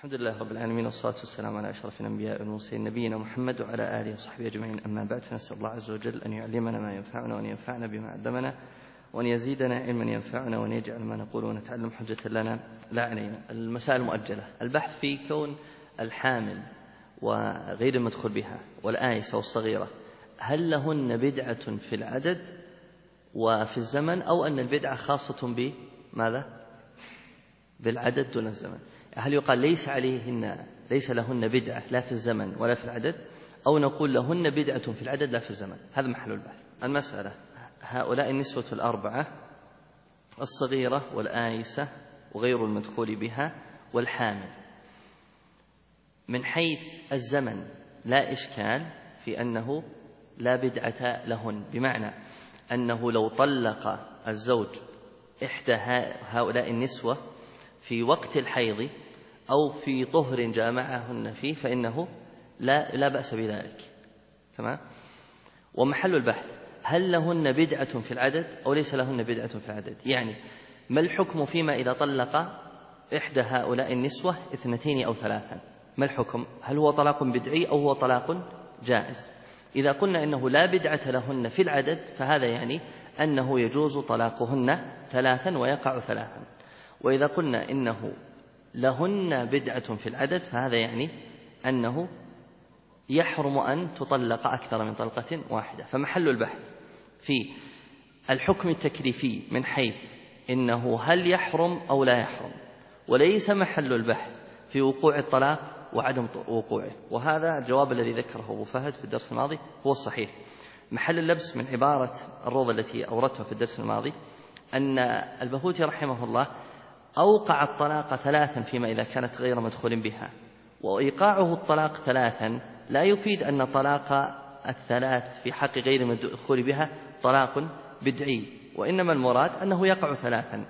الحمد لله رب العالمين، والصلاة والسلام على أشرف الأنبياء والمرسلين نبينا محمد وعلى آله وصحبه أجمعين. أما بعد، فنسأل الله عز وجل أن يعلمنا ما ينفعنا وأن ينفعنا بما علمنا وأن يزيدنا علما ينفعنا وأن يجعل ما نقول ونتعلم حجة لنا لا علينا. المسائل المؤجلة: البحث في كون الحامل وغير المدخول بها والآيسة والصغيرة هل لهن بدعة في العدد وفي الزمن، أو أن البدعة خاصة بماذا؟ بالعدد دون الزمن. هل يقال ليس لهن بدعة لا في الزمن ولا في العدد، أو نقول لهن بدعة في العدد لا في الزمن؟ هذا محل البحث. المسألة: هؤلاء النسوة الأربعة الصغيرة والآيسة وغير المدخول بها والحامل، من حيث الزمن لا إشكال في أنه لا بدعة لهن، بمعنى أنه لو طلق الزوج إحدى هؤلاء النسوة في وقت الحيض أو في طهر جامعهن فيه فإنه لا بأس بذلك. تمام؟ ومحل البحث: هل لهن بدعة في العدد أو ليس لهن بدعة في العدد؟ يعني ما الحكم فيما إذا طلق إحدى هؤلاء النسوة 2 أو 3؟ ما الحكم؟ هل هو طلاق بدعي أو هو طلاق جائز؟ إذا قلنا إنه لا بدعة لهن في العدد فهذا يعني أنه يجوز طلاقهن 3 ويقع 3، وإذا قلنا إنه لهن بدعة في العدد فهذا يعني أنه يحرم أن تطلق أكثر من طلقة واحدة. فمحل البحث في الحكم التكليفي من حيث إنه هل يحرم أو لا يحرم، وليس محل البحث في وقوع الطلاق وعدم وقوعه. وهذا الجواب الذي ذكره أبو فهد في الدرس الماضي هو الصحيح. محل اللبس من عبارة الروضة التي أوردتها في الدرس الماضي أن البهوتي رحمه الله أوقع الطلاق 3 فيما إذا كانت غير مدخول بها، وإيقاعه الطلاق 3 لا يفيد أن طلاق 3 في حق غير مدخول بها طلاق بدعي، وإنما المراد أنه يقع 3.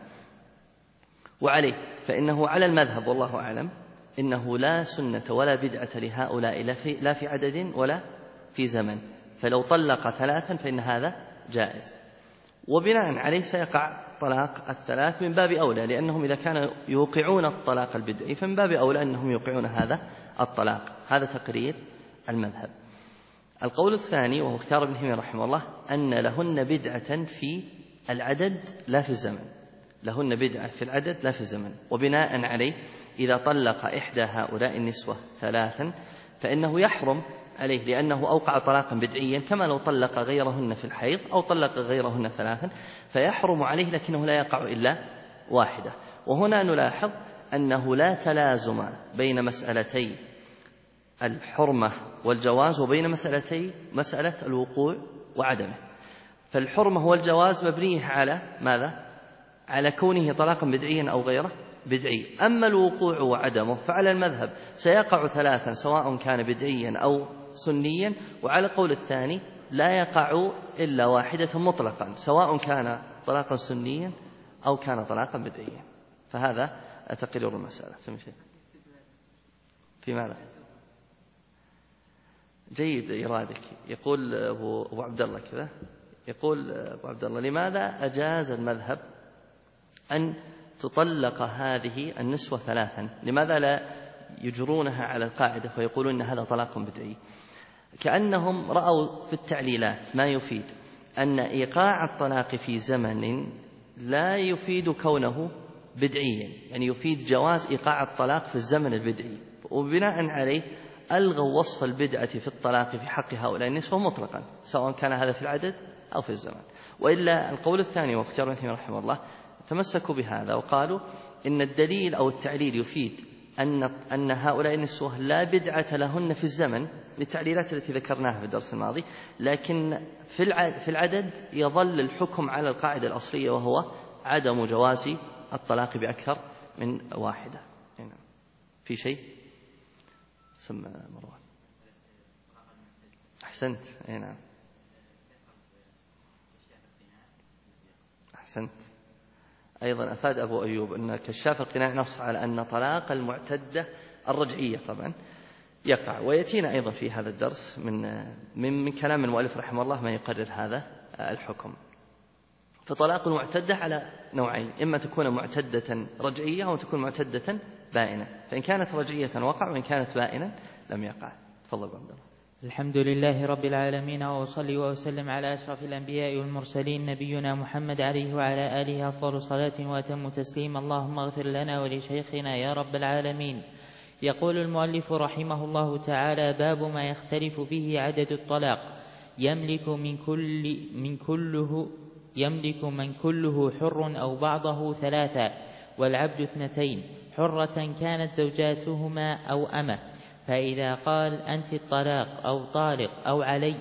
وعليه فإنه على المذهب والله أعلم إنه لا سنة ولا بدعة لهؤلاء لا في عدد ولا في زمن، فلو طلق 3 فإن هذا جائز، وبناء عليه سيقع طلاق 3 من باب أولى، لأنهم إذا كانوا يوقعون الطلاق البدعي فمن باب أولى أنهم يوقعون هذا الطلاق. هذا تقرير المذهب. القول الثاني وهو اختيار ابن تيمية رحمه الله أن لهن بدعة في العدد لا في الزمن، لهن بدعة في العدد لا في الزمن، وبناء عليه إذا طلق إحدى هؤلاء النسوة 3 فإنه يحرم عليه، لأنه أوقع طلاقا بدعيا كما لو طلق غيرهن في الحيض أو طلق غيرهن 3 فيحرم عليه، لكنه لا يقع إلا 1. وهنا نلاحظ أنه لا تلازم بين مسألتي الحرمة والجواز وبين مسألة الوقوع وعدمه. فالحرمة والجواز مبنيه على ماذا؟ على كونه طلاقا بدعيا أو غيره بدعي. أما الوقوع وعدمه فعلى المذهب سيقع 3 سواء كان بدعيا أو سنيا، وعلى قول الثاني لا يقع إلا 1 مطلقا سواء كان طلاقا سنيا أو كان طلاقا بدعيا. فهذا تقرير المسألة. في ماذا؟ جيد إرادك. يقول أبو عبد الله كذا، يقول أبو عبد الله: لماذا أجاز المذهب أن تطلق هذه النسوة 3؟ لماذا لا يجرونها على القاعدة ويقولون إن هذا طلاق بدعي؟ كأنهم رأوا في التعليلات ما يفيد أن إيقاع الطلاق في زمن لا يفيد كونه بدعيا، يعني يفيد جواز إيقاع الطلاق في الزمن البدعي، وبناء عليه ألغوا وصف البدعة في الطلاق في حق هؤلاء النسوة مطلقا سواء كان هذا في العدد أو في الزمن. وإلا القول الثاني واختيار ابن تيمية رحمه الله تمسكوا بهذا وقالوا إن الدليل أو التعليل يفيد أن هؤلاء النسوة لا بدعة لهن في الزمن للتعليلات التي ذكرناها في الدرس الماضي، لكن في العدد يظل الحكم على القاعدة الأصلية وهو عدم جواز الطلاق بأكثر من 1. في شيء؟ سمى مروان. أحسنت. نعم أحسنت. أيضا أفاد أبو أيوب أن كشاف القناع نص على أن طلاق المعتدة الرجعية طبعا يقع، ويأتينا أيضا في هذا الدرس من كلام المؤلف رحمه الله ما يقرر هذا الحكم. فطلاق المعتدة على نوعين: إما تكون معتدة رجعية أو تكون معتدة بائنا، فإن كانت رجعية وقع، وإن كانت بائنا لم يقع. تفضل عبد الله. الحمد لله رب العالمين، وأصلي وأسلم على أشرف الأنبياء والمرسلين نبينا محمد عليه وعلى آله أفضل صلاة وأتم تسليم. اللهم اغفر لنا ولشيخنا يا رب العالمين. يقول المؤلف رحمه الله تعالى: باب ما يختلف به عدد الطلاق. يملك من كله حر أو بعضه 3، والعبد 2، حرة كانت زوجاتهما أو أمة. فإذا قال أنت الطلاق أو طالق أو علي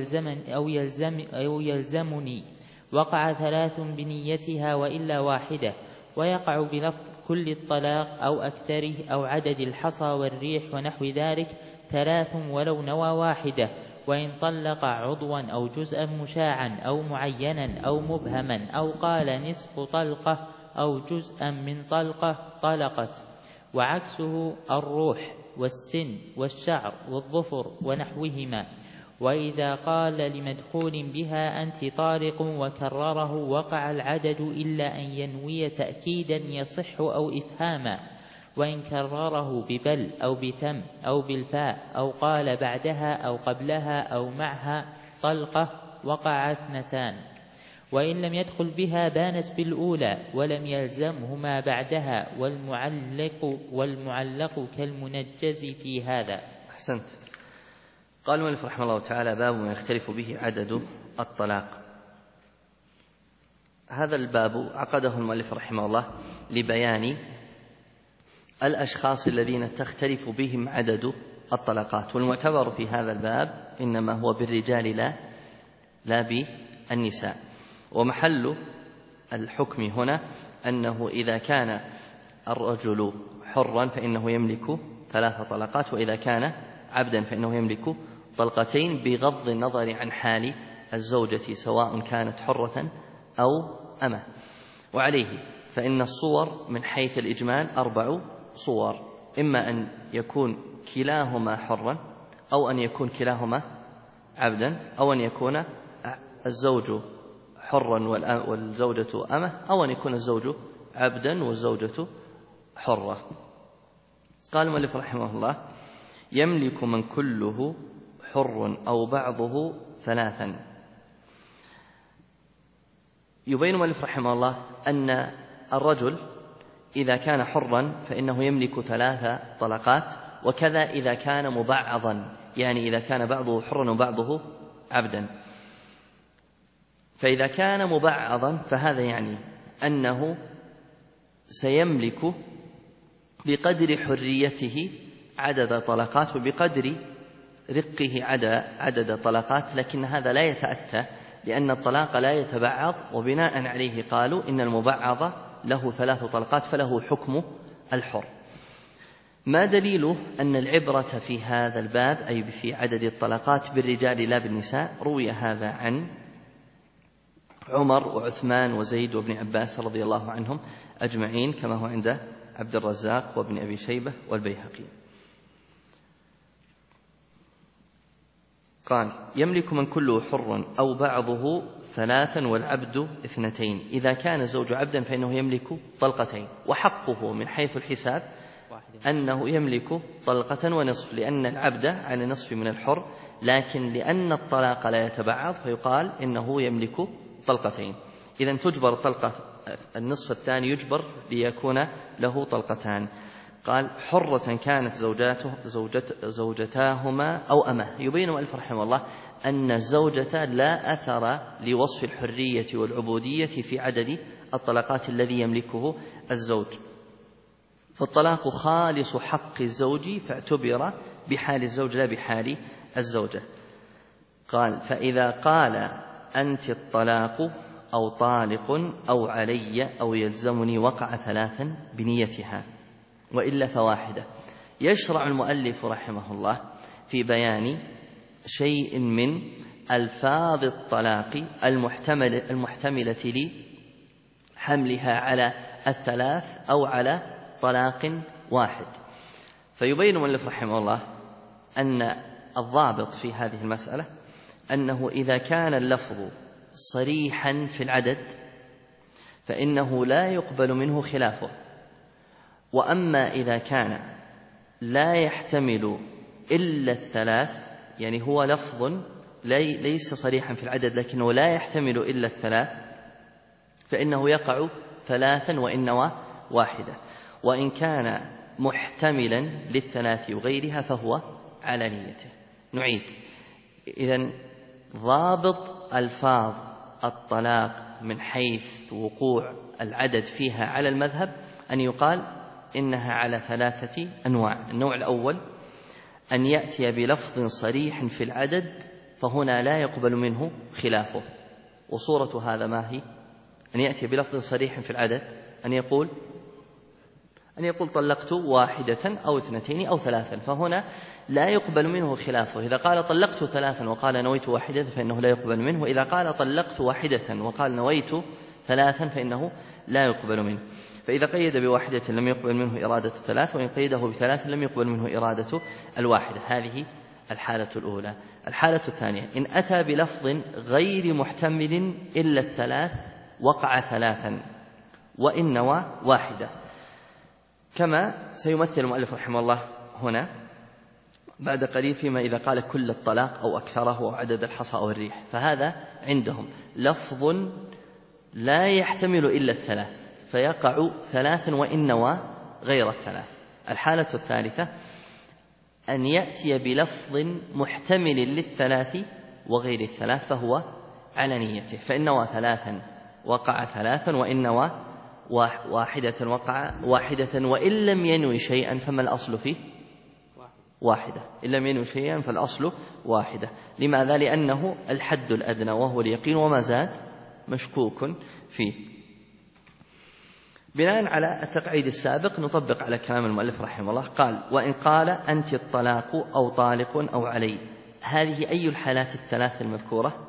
أو يلزمني وقع 3 بنيتها وإلا واحدة، ويقع بلفظ كل الطلاق أو أكثره أو عدد الحصى والريح ونحو ذلك 3 ولو نوى واحدة. وإن طلق عضوا أو جزءا مشاعا أو معينا أو مبهما أو قال نصف طلقة أو جزءا من طلقة طلقت. وعكسه الروح والسن والشعر والظفر ونحوهما. وإذا قال لمدخول بها أنت طالق وكرره وقع العدد إلا أن ينوي تأكيدا يصح أو إفهاما. وإن كرره ببل أو بتم أو بالفاء أو قال بعدها أو قبلها أو معها طلقة وقع 2. وإن لم يدخل بها بانت بالأولى ولم يلزمهما بعدها، والمعلق كالمنجز في هذا. أحسنت. قال المؤلف رحمه الله تعالى: باب ما يختلف به عدد الطلاق. هذا الباب عقده المؤلف رحمه الله لبيان الأشخاص الذين تختلف بهم عدد الطلقات، والمعتبر في هذا الباب إنما هو بالرجال لا بالنساء. ومحل الحكم هنا أنه إذا كان الرجل حرا فإنه يملك 3 طلقات، وإذا كان عبدا فإنه يملك 2 بغض النظر عن حال الزوجة سواء كانت حرة أو أمة. وعليه فإن الصور من حيث الإجمال 4 صور: إما أن يكون كلاهما حرا، أو أن يكون كلاهما عبدا، أو أن يكون الزوج حرا والزوجة أمة، أو أن يكون الزوج عبدا والزوجة حرة. قال المؤلف رحمه الله: يملك من كله حر أو بعضه 3. يبين المؤلف رحمه الله أن الرجل إذا كان حرا فإنه يملك 3 طلقات، وكذا إذا كان مبعضا، يعني إذا كان بعضه حرا وبعضه عبدا. فإذا كان مبعضا فهذا يعني أنه سيملك بقدر حريته عدد طلقات، وبقدر رقه عدد طلقات، لكن هذا لا يتأتى لأن الطلاق لا يتبعض، وبناء عليه قالوا إن المبعض له 3 طلقات فله حكم الحر. ما دليل أن العبرة في هذا الباب أي في عدد الطلقات بالرجال لا بالنساء؟ روي هذا عن عمر وعثمان وزيد وابن عباس رضي الله عنهم أجمعين، كما هو عند عبد الرزاق وابن أبي شيبة والبيهقي. قال: يملك من كله حر أو بعضه 3 والعبد 2. إذا كان الزوج عبدا فإنه يملك 2، وحقه من حيث الحساب أنه يملك 1 ونصف، لأن العبد على نصف من الحر، لكن لأن الطلاق لا يتبعض فيقال إنه يملك 2. إذن تجبر الطلقة، النصف الثاني يجبر ليكون له 2. قال: حرة كانت زوجتاهما أو أمه. يبين المؤلف رحمه الله أن الزوجة لا أثر لوصف الحرية والعبودية في عدد الطلقات الذي يملكه الزوج، فالطلاق خالص حق الزوج فاعتبر بحال الزوج لا بحال الزوجة. قال: فإذا قال أنت الطلاق أو طالق أو علي أو يلزمني وقع 3 بنيتها وإلا فواحدة. يشرع المؤلف رحمه الله في بيان شيء من ألفاظ الطلاق المحتملة لحملها على 3 أو على طلاق واحد. فيبين المؤلف رحمه الله أن الضابط في هذه المسألة أنه إذا كان اللفظ صريحا في العدد فإنه لا يقبل منه خلافه، وأما إذا كان لا يحتمل إلا الثلاث، يعني هو لفظ ليس صريحا في العدد لكنه لا يحتمل إلا الثلاث، فإنه يقع ثلاثا وإن نوى واحدة. وإن كان محتملا للثلاث وغيرها فهو على نيته. نعيد. إذن ضابط ألفاظ الطلاق من حيث وقوع العدد فيها على المذهب أن يقال إنها على ثلاثة أنواع. النوع الأول أن يأتي بلفظ صريح في العدد فهنا لا يقبل منه خلافه. وصورة هذا ما هي؟ أن يأتي بلفظ صريح في العدد، أن يقول طلقت واحدة أو اثنتين أو ثلاثا، فهنا لا يقبل منه خلافه. إذا قال طلقت ثلاثا وقال نويت واحدة فإنه لا يقبل منه، إذا قال طلقت واحدة وقال نويت ثلاثا فإنه لا يقبل منه. فإذا قيد بواحدة لم يقبل منه إرادة الثلاث، وإن قيده بثلاث لم يقبل منه إرادة الواحدة. هذه الحالة الأولى. الحالة الثانية إن أتى بلفظ غير محتمل إلا الثلاث وقع ثلاثا وإن نوى واحدة، كما سيمثل المؤلف رحمه الله هنا بعد قليل فيما إذا قال كل الطلاق أو أكثره أو عدد الحصى أو الريح، فهذا عندهم لفظ لا يحتمل إلا الثلاث فيقع ثلاثا وإن نوى غير الثلاث. الحالة الثالثة أن يأتي بلفظ محتمل للثلاث وغير الثلاث فهو على نيته، فإن نوى ثلاثا وقع ثلاثا، وإن نوى واحدة وقع واحدة، وإن لم ينوي شيئا فما الأصل فيه؟ واحدة. إن لم ينوي شيئا فالأصل واحدة. لماذا؟ لأنه الحد الأدنى وهو اليقين، وما زاد مشكوك فيه. بناء على التقعيد السابق نطبق على كلام المؤلف رحمه الله. قال وإن قال أنت الطلاق أو طالق أو علي، هذه أي الحالات الثلاث المذكورة؟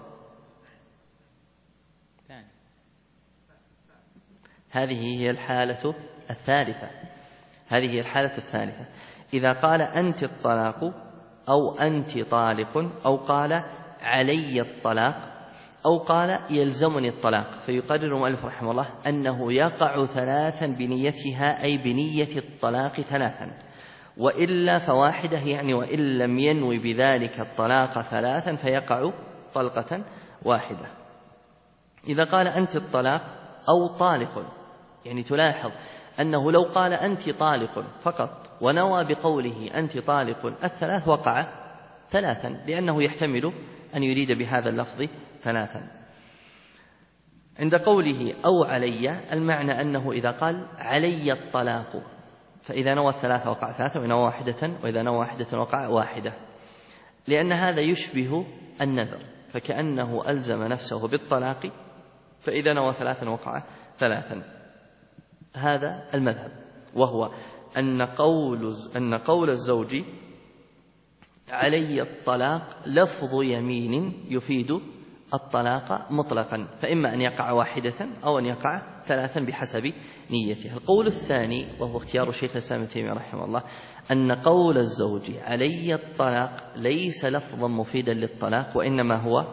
هذه هي الحالة الثالثة. هذه هي الحالة الثالثة. إذا قال أنت الطلاق أو أنت طالق أو قال علي الطلاق أو قال يلزمني الطلاق، فيقرر المؤلف رحمه الله أنه يقع ثلاثا بنيتها، أي بنية الطلاق ثلاثا، وإلا فواحدة، يعني وإن لم ينوي بذلك الطلاق ثلاثا فيقع طلقة واحدة. إذا قال أنت الطلاق أو طالق، يعني تلاحظ أنه لو قال أنت طالق فقط ونوى بقوله أنت طالق الثلاث وقع ثلاثا، لأنه يحتمل أن يريد بهذا اللفظ ثلاثا. عند قوله أو علي، المعنى أنه إذا قال علي الطلاق فإذا نوى الثلاثة وقع ثلاثة، وإذا نوى واحدة وإذا نوى واحدة وقع واحدة، لأن هذا يشبه النذر، فكأنه ألزم نفسه بالطلاق فإذا نوى ثلاثا وقع ثلاثا. هذا المذهب، وهو أن قول الزوج علي الطلاق لفظ يمين يفيد الطلاق مطلقا، فإما أن يقع واحدة أو أن يقع ثلاثا بحسب نيته. القول الثاني وهو اختيار الشيخ الإسلام ابن تيمية رحمه الله أن قول الزوج علي الطلاق ليس لفظا مفيدا للطلاق، وإنما هو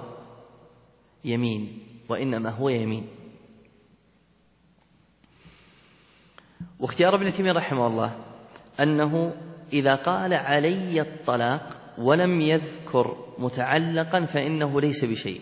يمين. واختيار ابن تيمية رحمه الله أنه إذا قال علي الطلاق ولم يذكر متعلقا فإنه ليس بشيء،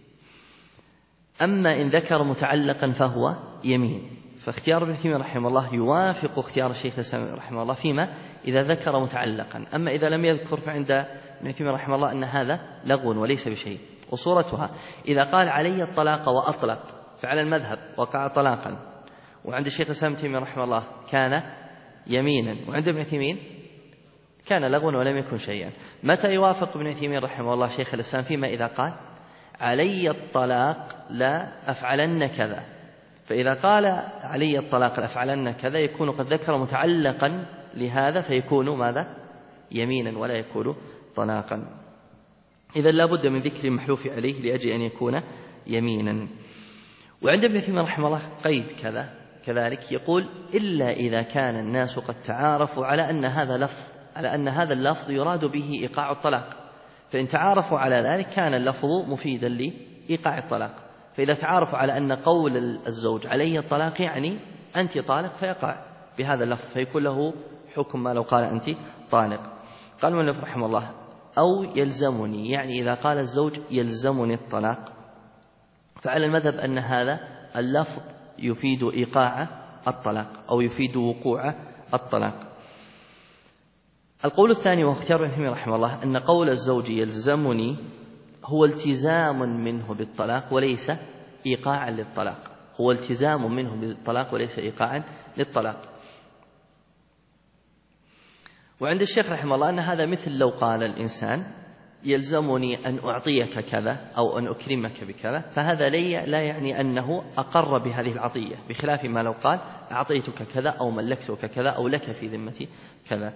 أما إن ذكر متعلقا فهو يمين. فاختيار ابن تيمية رحمه الله يوافق اختيار الشيخ الإسلام رحمه الله فيما إذا ذكر متعلقا، أما إذا لم يذكر فعند ابن تيمية رحمه الله أن هذا لغو وليس بشيء. وصورتها إذا قال علي الطلاق وأطلق فعلى المذهب وقع طلاقا، وعند الشيخ الإسلام ابن تيمية رحمه الله كان يمينا، وعند ابن تيمية كان لغوا ولم يكن شيئا. متى يوافق ابن تيمية رحمه الله شيخ الإسلام؟ فيما إذا قال علي الطلاق لا أفعلن كذا، فإذا قال علي الطلاق لا أفعلن كذا يكون قد ذكر متعلقا لهذا فيكون ماذا؟ يمينا ولا يكون طلاقا. إذن لا بد من ذكر المحلوف عليه لأجل أن يكون يمينا. وعند ابن تيمية رحمه الله قيد كذلك يقول إلا إذا كان الناس قد تعارفوا على أن هذا اللفظ يراد به إيقاع الطلاق، فإن تعارفوا على ذلك كان اللفظ مفيدا لإيقاع الطلاق. فإذا تعارفوا على أن قول الزوج علي الطلاق يعني أنت طالق فيقع بهذا اللفظ فيكون له حكم ما لو قال أنت طالق. قال المؤلف رحمه الله أو يلزمني، يعني إذا قال الزوج يلزمني الطلاق، فعلى المذهب أن هذا اللفظ يفيد إيقاع الطلاق أو يفيد وقوع الطلاق. القول الثاني واختيار ابن تيمية رحمه الله أن قول الزوج يلزمني هو التزام منه بالطلاق وليس إيقاعا للطلاق، هو التزام منه بالطلاق وليس إيقاعا للطلاق. وعند الشيخ رحمه الله أن هذا مثل لو قال الإنسان يلزمني أن أعطيك كذا أو أن أكرمك بكذا، فهذا لا يعني أنه أقر بهذه العطية، بخلاف ما لو قال أعطيتك كذا أو ملكتك كذا أو لك في ذمتي كذا.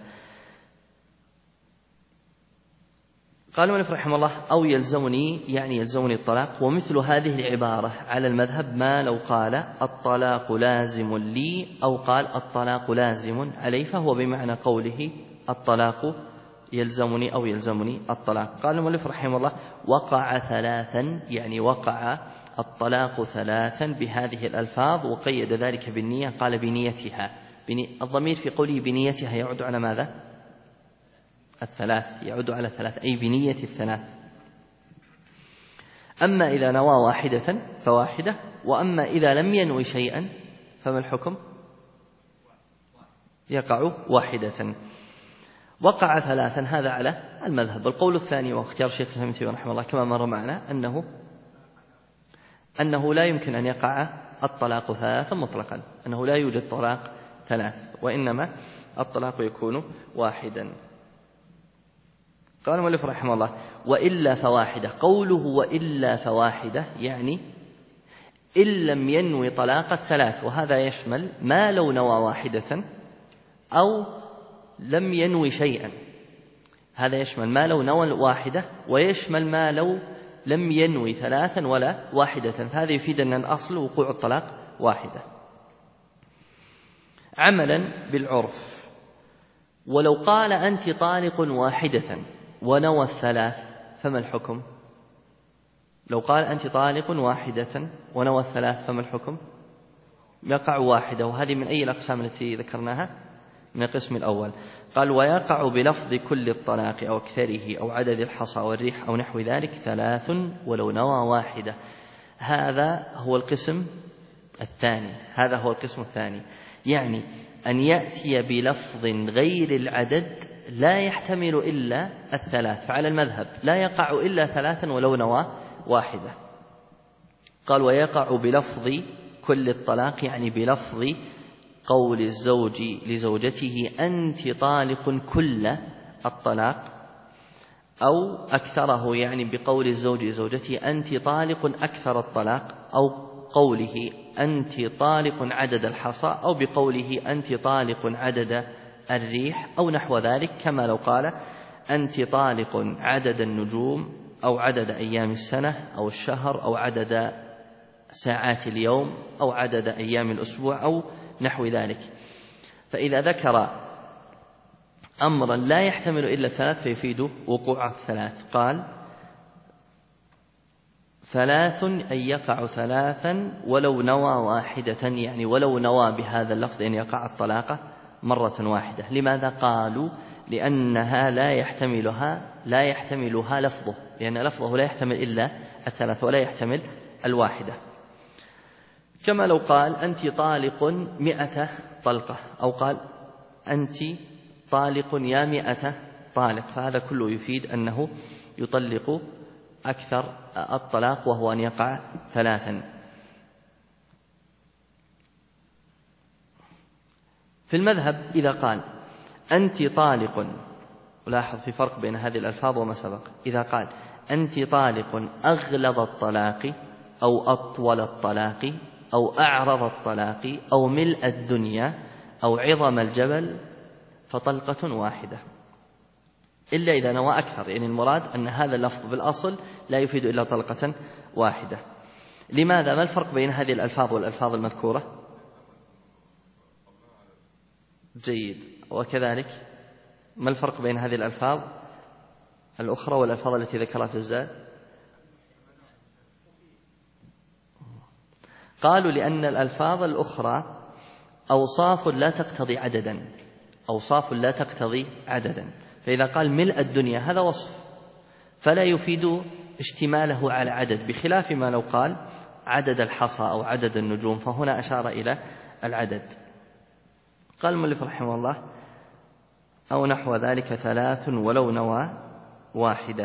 قال المؤلف رحمه الله أو يلزمني، يعني يلزمني الطلاق. ومثل هذه العبارة على المذهب ما لو قال الطلاق لازم لي أو قال الطلاق لازم علي، فهو بمعنى قوله الطلاق يلزمني أو يلزمني الطلاق. قال المؤلف رحمه الله وقع ثلاثا، يعني وقع الطلاق ثلاثا بهذه الألفاظ، وقيد ذلك بالنية، قال بنيتها. الضمير في قوله بنيتها يعود على ماذا؟ الثلاث، يعود على الثلاث أي بنية الثلاث. أما إذا نوى واحدة فواحدة، وأما إذا لم ينوي شيئا فما الحكم؟ يقع واحدة. وقع ثلاثا هذا على المذهب. القول الثاني واختيار شيخ الإسلام ابن تيمية رحمه الله كما مر معنا أنه لا يمكن أن يقع الطلاق ثلاثا مطلقا، أنه لا يوجد طلاق ثلاث، وإنما الطلاق يكون واحدا. قال المؤلف رحمه الله وإلا فواحدة. قوله وإلا فواحدة يعني إن لم ينوي طلاق الثلاث، وهذا يشمل ما لو نوى واحدة أو لم ينوي شيئا، هذا يشمل ما لو نوى واحدة ويشمل ما لو لم ينوي ثلاثا ولا واحدة، فهذا يفيد أن الأصل وقوع الطلاق واحدة. عملا بالعرف، ولو قال أنت طالق واحدة ونوى الثلاث فما الحكم؟ لو قال أنت طالق واحدة ونوى الثلاث فما الحكم؟ يقع واحدة. وهذه من أي الأقسام التي ذكرناها؟ من القسم الأول. قال ويقع بلفظ كل الطلاق أو أكثره أو عدد الحصى والريح أو نحو ذلك ثلاث ولو نوى واحدة. هذا هو القسم الثاني، يعني أن يأتي بلفظ غير العدد لا يحتمل إلا الثلاث، فعلى المذهب لا يقع إلا ثلاثا ولو نوى واحدة. قال ويقع بلفظ كل الطلاق، يعني بلفظ قول الزوج لزوجته أنت طالق كل الطلاق، أو أكثره، يعني بقول الزوج لزوجته أنت طالق أكثر الطلاق، أو قوله أنت طالق عدد الحصى، أو بقوله أنت طالق عدد الريح أو نحو ذلك، كما لو قال أنت طالق عدد النجوم أو عدد أيام السنة أو الشهر أو عدد ساعات اليوم أو عدد أيام الأسبوع أو نحو ذلك. فإذا ذكر أمرا لا يحتمل إلا الثلاث فيفيد وقوع الثلاث. قال ثلاث أي يقع ثلاثا ولو نوى واحدة، يعني ولو نوى بهذا اللفظ أن يقع الطلاق مرة واحدة. لماذا؟ قالوا لأنها لا يحتملها لفظه، لأن لفظه لا يحتمل إلا الثلاث ولا يحتمل الواحدة. كما لو قال أنت طالق 100 طلقة، أو قال أنت طالق يا 100 طالق، فهذا كله يفيد أنه يطلق أكثر الطلاق وهو أن يقع ثلاثا. في المذهب إذا قال أنت طالق، ولاحظ في فرق بين هذه الألفاظ وما سبق، إذا قال أنت طالق أغلظ الطلاق أو أطول الطلاق أو أعرض الطلاق أو ملء الدنيا أو عظم الجبل فطلقة واحدة، إلا إذا نوى أكثر، يعني المراد أن هذا اللفظ بالأصل لا يفيد إلا طلقة واحدة. لماذا؟ ما الفرق بين هذه الألفاظ والألفاظ المذكورة؟ جيد. وكذلك ما الفرق بين هذه الألفاظ الأخرى والألفاظ التي ذكرها في الزاد؟ قالوا لأن الألفاظ الأخرى أوصاف لا تقتضي عددا، أوصاف لا تقتضي عددا. فإذا قال ملء الدنيا هذا وصف فلا يفيد اشتماله على عدد، بخلاف ما لو قال عدد الحصى أو عدد النجوم، فهنا أشار إلى العدد. قال المؤلف رحمه الله: أو نحو ذلك 3 ولو نوى واحدة.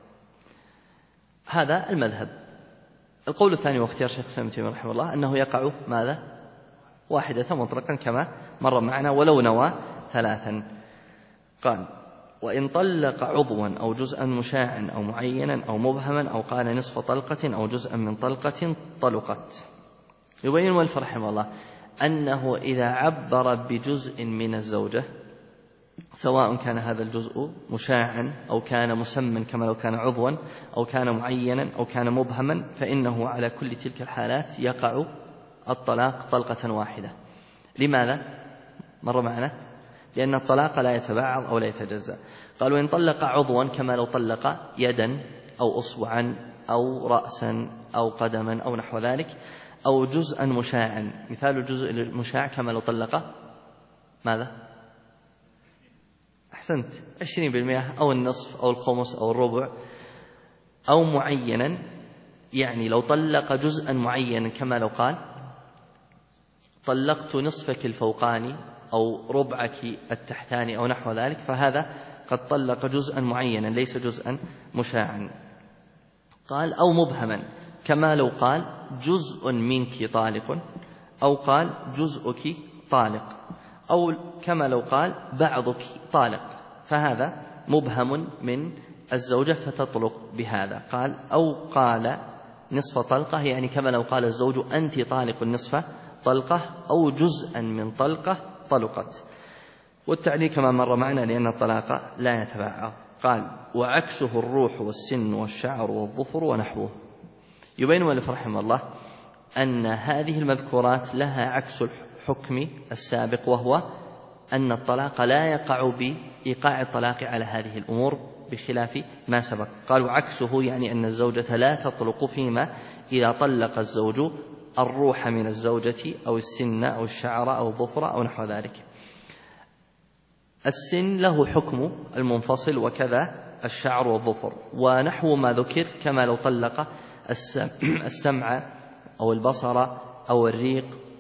هذا المذهب. القول الثاني واختيار شيخ الإسلام ابن تيمية رحمه الله أنه يقع ماذا؟ واحدة مطلقا كما مر معنا ولو نوى 3. قال: وإن طلق عضوا أو جزءا مشاعا أو معينا أو مبهما أو قال نصف طلقة أو جزءا من طلقة طلقت. يبين المؤلف رحمه الله أنه إذا عبر بجزء من الزوجة، سواء كان هذا الجزء مشاعا أو كان مسمى كما لو كان عضوا أو كان معينا أو كان مبهما، فإنه على كل تلك الحالات يقع الطلاق طلقة واحدة. لماذا؟ مر معنا لأن الطلاق لا يتبعض أو لا يتجزأ. قالوا إن طلق عضوا كما لو طلق يدا أو أصبعا أو رأسا أو قدما أو نحو ذلك، أو جزءا مشاعا، مثال الجزء المشاع كما لو طلق ماذا؟ أحسنت، 20% أو النصف أو الخمس أو الربع، أو معينا، يعني لو طلق جزءا معينا كما لو قال طلقت نصفك الفوقاني أو ربعك التحتاني أو نحو ذلك، فهذا قد طلق جزءا معينا ليس جزءا مشاعا. قال: أو مبهما كما لو قال جزء منك طالق أو قال جزءك طالق، أو كما لو قال بعضك طالق، فهذا مبهم من الزوجة فتطلق بهذا. قال: أو قال نصف طلقة، يعني كما لو قال الزوج أنت طالق نصف طلقة أو جزءا من طلقة طلقت. والتعليل كما مر معنا لأن الطلاق لا يتبعض. قال: وعكسه الروح والسن والشعر والظفر ونحوه. يبين المؤلف رحمه الله أن هذه المذكورات لها عكس الحكم السابق، وهو أن الطلاق لا يقع بإيقاع الطلاق على هذه الأمور بخلاف ما سبق. قالوا عكسه يعني أن الزوجة لا تطلق فيما إذا طلق الزوج الروح من الزوجة أو السن أو الشعر أو الظفر أو نحو ذلك. السن له حكم المنفصل وكذا الشعر والظفر، ونحو ما ذكر كما لو طلق السمع أو البصر أو الريق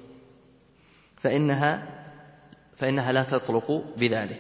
فإنها لا تطلق بذلك.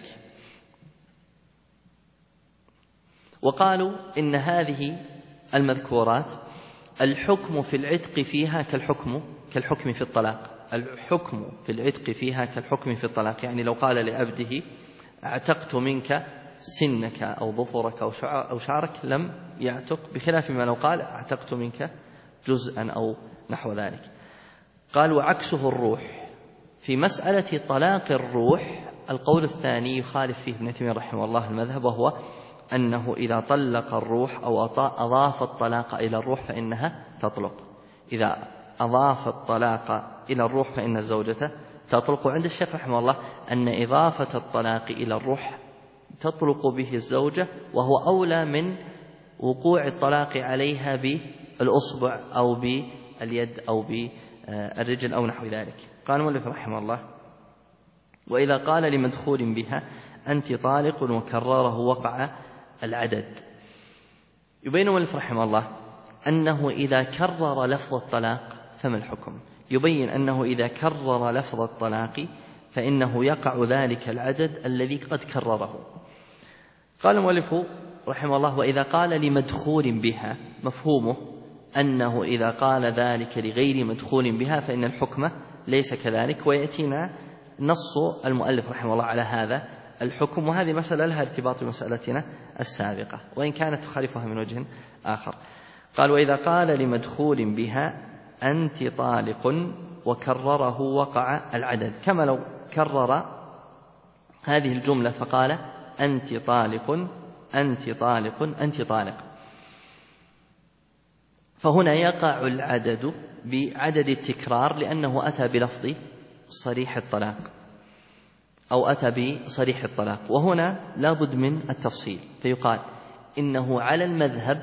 وقالوا إن هذه المذكورات الحكم في العتق فيها كالحكم في الطلاق، الحكم في العتق فيها كالحكم في الطلاق. يعني لو قال لعبده اعتقت منك سنك أو ظفرك أو شعرك لم يعتق، بخلاف ما لو قال اعتقت منك جزءا أو نحو ذلك. قال: وعكسه الروح. في مسألة طلاق الروح القول الثاني يخالف فيه ابن تيمية رحمه الله المذهب، وهو أنه إذا طلق الروح أو أضاف الطلاق إلى الروح فإنها تطلق. إذا أضاف الطلاق إلى الروح فإن الزوجة تطلق. عند الشيخ رحمه الله أن إضافة الطلاق إلى الروح تطلق به الزوجة، وهو أولى من وقوع الطلاق عليها بالأصبع أو باليد أو بالرجل أو نحو ذلك. قال المؤلف رحمه الله: وإذا قال لمدخول بها أنت طالق وكرره وقع العدد. يبين المؤلف رحمه الله أنه إذا كرر لفظ الطلاق فما الحكم؟ يبين أنه إذا كرر لفظ الطلاق فإنه يقع ذلك العدد الذي قد كرره. قال المؤلف رحمه الله: وإذا قال لمدخول بها، مفهومه أنه إذا قال ذلك لغير مدخول بها فإن الحكم ليس كذلك، ويأتينا نص المؤلف رحمه الله على هذا الحكم، وهذه مسألة لها ارتباط بمسألتنا السابقة وإن كانت تخالفها من وجه آخر. قال: وإذا قال لمدخول بها أنت طالق وكرره وقع العدد، كما لو كرر هذه الجملة فقال أنت طالق أنت طالق أنت طالق، فهنا يقع العدد بعدد التكرار لأنه أتى بلفظ صريح الطلاق أو أتى بصريح الطلاق. وهنا لابد من التفصيل، فيقال إنه على المذهب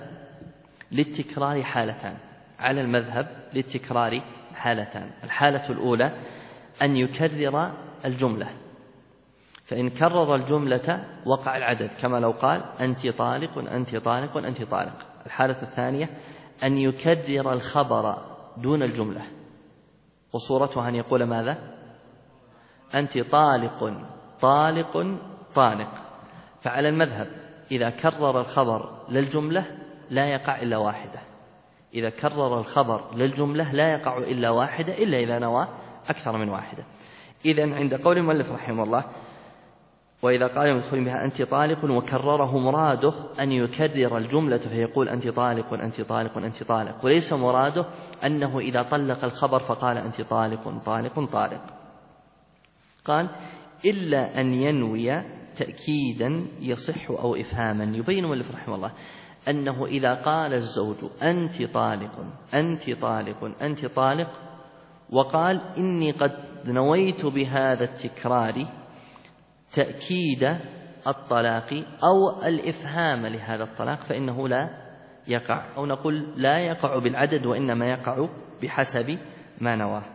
للتكرار حالتان، على المذهب للتكرار حالتان. الحالة الأولى أن يكرر الجملة، فإن كرر الجملة وقع العدد، كما لو قال أنت طالق أنت طالق أنت طالق. الحالة الثانية أن يكرر الخبر دون الجملة، وصورتها أن يقول ماذا؟ أنت طالق طالق طالق. فعلى المذهب إذا كرر الخبر للجملة لا يقع إلا واحدة، إذا كرر الخبر للجملة لا يقع إلا واحدة إلا إذا نوى أكثر من واحدة. إذن عند قول المؤلف رحمه الله وإذا قال المدخول بها أنت طالق وكرره، مراده أن يكرر الجملة فيقول أنت طالق أنت طالق أنت طالق، وليس مراده أنه إذا طلق الخبر فقال أنت طالق طالق طالق. قال إلا أن ينوي تأكيدا يصح أو إفهاما. يبين المؤلف رحمه الله أنه إذا قال الزوج أنت طالق أنت طالق أنت طالق وقال إني قد نويت بهذا التكرار تأكيد الطلاق أو الإفهام لهذا الطلاق، فإنه لا يقع، أو نقول لا يقع بالعدد وإنما يقع بحسب ما نواه.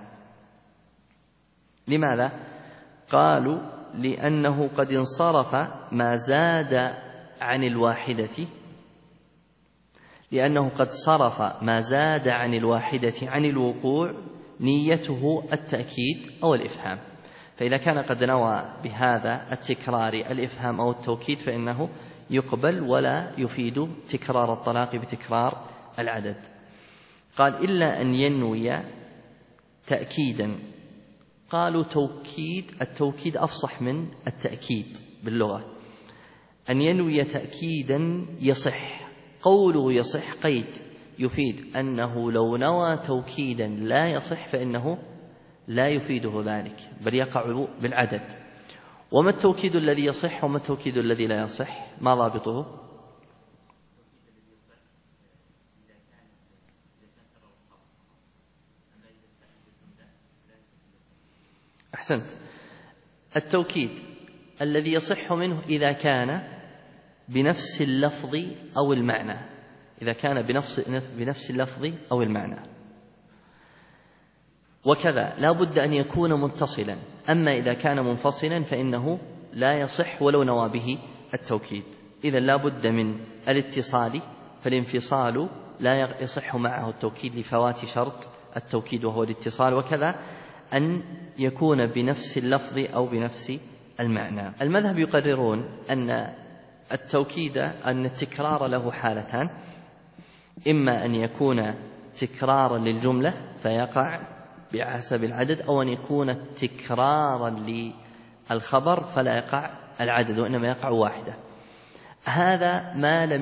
لماذا؟ قالوا لأنه قد انصرف ما زاد عن الواحدة، لأنه قد صرف ما زاد عن الواحدة عن الوقوع نيته التأكيد أو الإفهام، فإذا كان قد نوى بهذا التكرار الإفهام أو التوكيد فإنه يقبل ولا يفيد تكرار الطلاق بتكرار العدد. قال إلا أن ينوي تأكيدا. قالوا التوكيد أفصح من التأكيد باللغة. أن ينوي تأكيدا يصح، قوله يصح قيد يفيد أنه لو نوى توكيدا لا يصح فإنه لا يفيده ذلك بل يقع بالعدد. وما التوكيد الذي يصح وما التوكيد الذي لا يصح؟ ما ضابطه؟ أحسنت. التوكيد الذي يصح منه إذا كان بنفس اللفظ أو المعنى، إذا كان بنفس اللفظ أو المعنى، وكذا لا بد أن يكون متصلا. أما إذا كان منفصلا فإنه لا يصح ولو نوى به التوكيد. إذن لا بد من الاتصال، فالانفصال لا يصح معه التوكيد لفوات شرط التوكيد وهو الاتصال. وكذا أن يكون بنفس اللفظ أو بنفس المعنى. المذهب يقررون أن التوكيد أن التكرار له حالتان، إما أن يكون تكرارا للجملة فيقع بحسب العدد، أو أن يكون تكرارا للخبر فلا يقع العدد وإنما يقع واحدة. هذا ما لم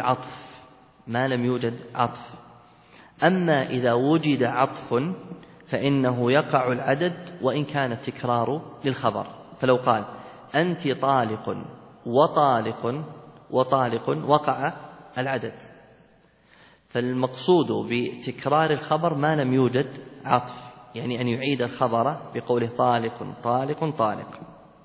يوجد عطف. أما إذا وجد عطف فإنه يقع العدد وإن كان التكرار للخبر. فلو قال أنت طالق وطالق وقع العدد. فالمقصود بتكرار الخبر ما لم يوجد عطف، يعني أن يعيد الخبر بقوله طالق طالق طالق.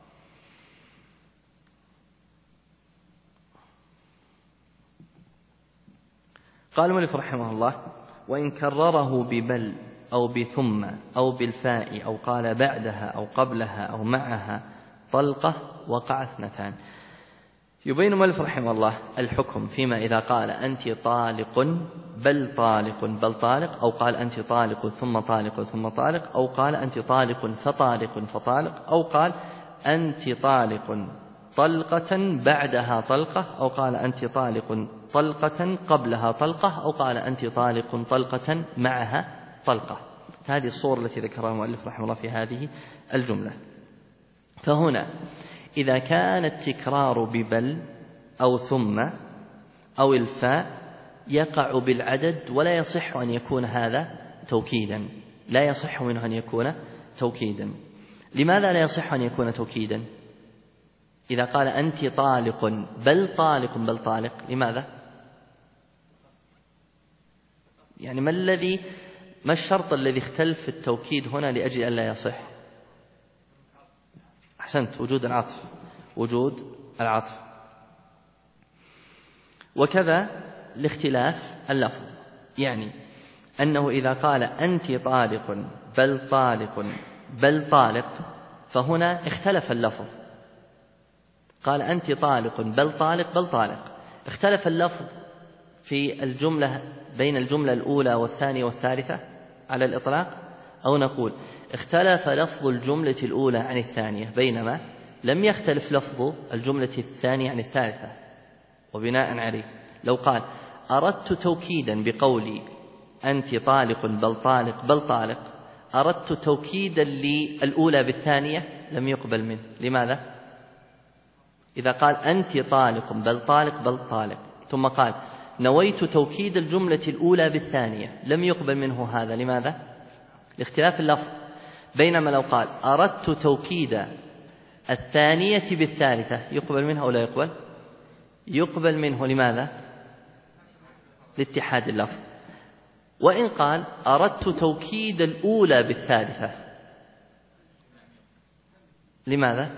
قال المؤلف رحمه الله وإن كرره ببل أو بثم أو بالفاء أو قال بعدها أو قبلها أو معها طلقة وقع اثنتان. يبين المؤلف رحمه الله الحكم فيما إذا قال أنت طالق بل طالق بل طالق، أو قال أنت طالق ثم طالق ثم طالق، أو قال أنت طالق فطالق فطالق، أو قال أنت طالق طلقة بعدها طلقة، أو قال أنت طالق طلقة قبلها طلقة، أو قال أنت طالق طلقة معها طلقة. هذه الصورة التي ذكرها المؤلف رحمه الله في هذه الجملة. فهنا إذا كان التكرار ببل أو ثم أو الفاء يقع بالعدد ولا يصح أن يكون هذا توكيدا، لا يصح منه أن يكون توكيدا. لماذا لا يصح أن يكون توكيدا؟ إذا قال أنت طالق بل طالق بل طالق، لماذا؟ يعني ما الشرط الذي اختلف في التوكيد هنا لأجل أن لا يصح؟ أحسنت، وجود العطف. وكذا لاختلاف اللفظ، يعني أنه إذا قال أنت طالق بل طالق بل طالق، فهنا اختلف اللفظ، قال أنت طالق بل طالق بل طالق، اختلف اللفظ في الجملة بين الجملة الأولى والثانية والثالثة على الإطلاق، أو نقول اختلف لفظ الجملة الأولى عن الثانية بينما لم يختلف لفظ الجملة الثانية عن الثالثة. وبناء عليه لو قال أردت توكيدا بقولي أنت طالق بل طالق بل طالق، أردت توكيدا للأولى بالثانية لم يقبل منه. لماذا؟ إذا قال أنت طالق بل طالق بل طالق ثم قال نويت توكيد الجملة الأولى بالثانية لم يقبل منه هذا. لماذا؟ لاختلاف اللفظ. بينما لو قال أردت توكيد الثانية بالثالثة يقبل منه أو لا يقبل؟ يقبل منه. لماذا؟ لاتحاد اللفظ. وإن قال أردت توكيد الأولى بالثالثة، لماذا؟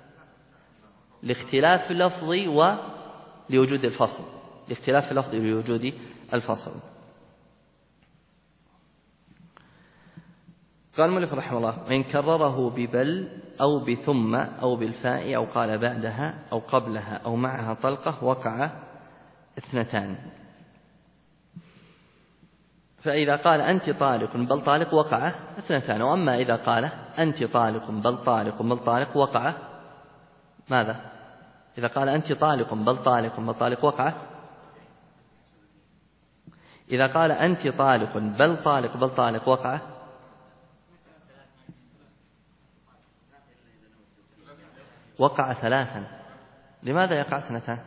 لاختلاف اللفظ ولوجود الفصل، لاختلاف اللفظ ولوجود الفصل. قال المؤلف رحمه الله وإن كرره ببل أو بثم أو بالفاء أو قال بعدها أو قبلها أو معها طلقة وقع اثنتان. فإذا قال أنت طالق بل طالق وقع اثنتان، وأما إذا قال أنت طالق بل طالق بل طالق وقع ماذا؟ إذا قال أنت طالق بل طالق بل طالق وقع، إذا قال أنت طالق بل طالق بل طالق وقع، وقع ثلاثا. لماذا يقع اثنتان؟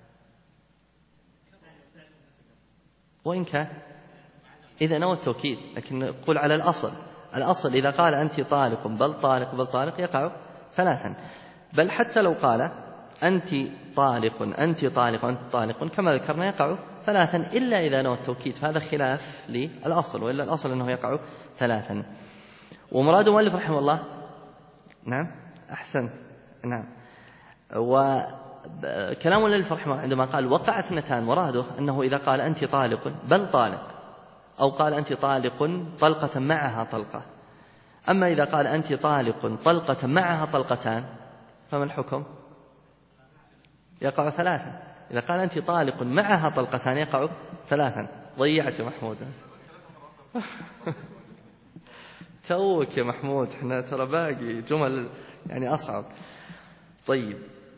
وإن كان إذا نوى التوكيد، لكن نقول على الأصل إذا قال أنت طالق بل طالق بل طالق يقع ثلاثا. بل حتى لو قال أنت طالق أنت طالق أنت طالق كما ذكرنا يقع ثلاثا إلا إذا نوى التوكيد، فهذا خلاف للأصل، وإلا الأصل أنه يقع ثلاثا. ومراد المؤلف رحمه الله نعم أحسنت نعم. وكلام المؤلف رحمه الله عندما قال وقع اثنتان مراده أنه إذا قال أنت طالق بل طالق أو قال أنت طالق طلقة معها طلقة. أما إذا قال أنت طالق طلقة معها طلقتان فما الحكم؟ يقع ثلاثا. إذا قال أنت طالق معها طلقتان يقع ثلاثا. ضيعت يا محمود توك يا محمود، احنا ترى باقي جمل يعني أصعب. طيب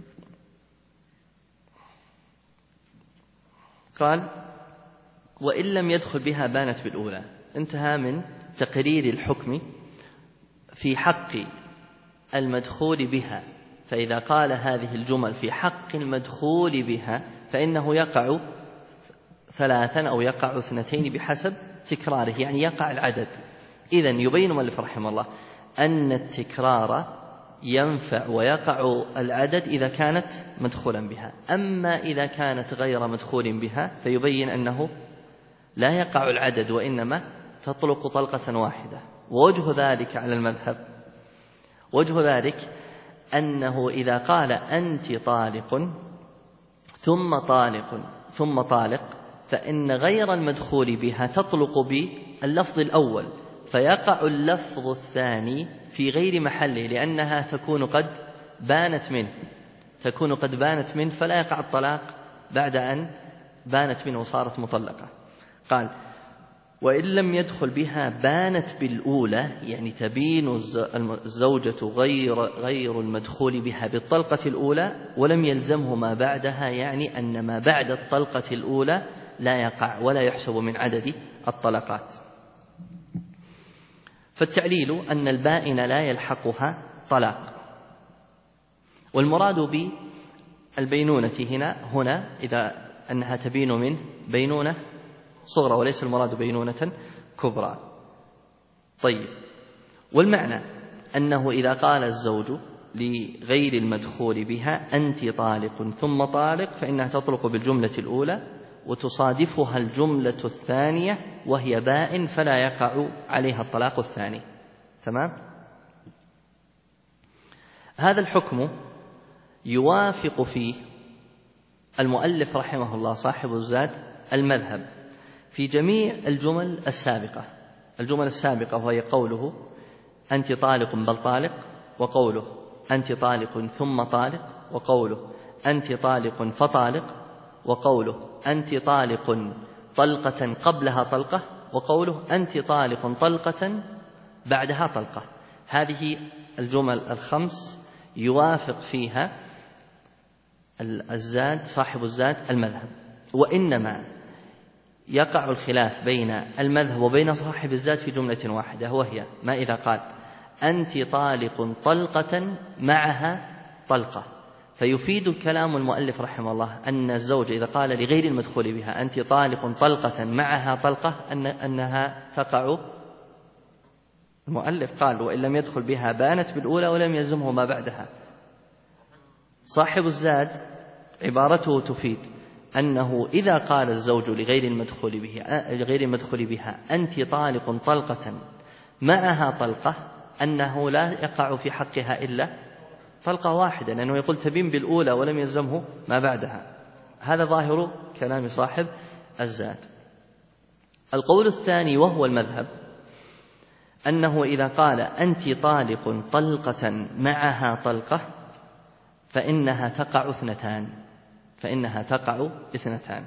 قال وإن لم يدخل بها بانت بالأولى. انتهى من تقرير الحكم في حق المدخول بها، فإذا قال هذه الجمل في حق المدخول بها فإنه يقع ثلاثا أو يقع اثنتين بحسب تكراره، يعني يقع العدد. إذن يبين المؤلف رحمه الله أن التكرار ينفع ويقع العدد إذا كانت مدخولا بها. أما إذا كانت غير مدخول بها فيبين أنه لا يقع العدد وإنما تطلق طلقة واحدة. ووجه ذلك على المذهب، وجه ذلك أنه إذا قال أنت طالق ثم طالق ثم طالق فإن غير المدخول بها تطلق باللفظ الأول، فيقع اللفظ الثاني في غير محله لأنها تكون قد بانت منه فلا يقع الطلاق بعد أن بانت منه وصارت مطلقة. قال وإن لم يدخل بها بانت بالأولى، يعني تبين الزوجة غير المدخول بها بالطلقة الأولى ولم يلزمه ما بعدها، يعني أن ما بعد الطلقة الأولى لا يقع ولا يحسب من عدد الطلقات. فالتعليل أن البائن لا يلحقها طلاق. والمراد بالبينونة هنا إذا أنها تبين من بينونة صغرى وليس المراد بينونة كبرى. طيب والمعنى أنه إذا قال الزوج لغير المدخول بها أنت طالق ثم طالق فإنها تطلق بالجملة الأولى وتصادفها الجملة الثانية وهي بائن فلا يقع عليها الطلاق الثاني. تمام؟ هذا الحكم يوافق فيه المؤلف رحمه الله صاحب الزاد المذهب في جميع الجمل السابقة وهي قوله أنت طالق بل طالق، وقوله أنت طالق ثم طالق، وقوله أنت طالق فطالق، وقوله أنت طالق طلقة قبلها طلقة، وقوله أنت طالق طلقة بعدها طلقة. هذه الجمل الخمس يوافق فيها الزاد صاحب الزاد المذهب، وإنما يقع الخلاف بين المذهب وبين صاحب الزاد في جملة واحدة، وهي ما إذا قال أنت طالق طلقة معها طلقة، فيفيد كلام المؤلف رحمه الله أن الزوج إذا قال لغير المدخول بها أنت طالق طلقة معها طلقة أنها تقع. المؤلف قال وإن لم يدخل بها بانت بالأولى ولم يلزمه ما بعدها. صاحب الزاد عبارته تفيد أنه إذا قال الزوج لغير المدخول بها أنت طالق طلقة معها طلقة أنه لا يقع في حقها إلا طلقة واحدة، لأنه يقول تبين بالأولى ولم يلزمه ما بعدها. هذا ظاهر كلام صاحب الزاد. القول الثاني وهو المذهب أنه إذا قال أنت طالق طلقة معها طلقة فإنها تقع اثنتان.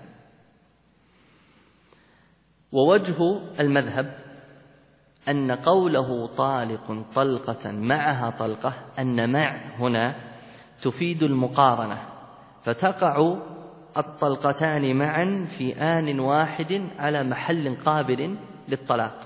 ووجه المذهب أن قوله طالق طلقة معها طلقة أن مع هنا تفيد المقارنة، فتقع الطلقتان معا في آن واحد على محل قابل للطلاق.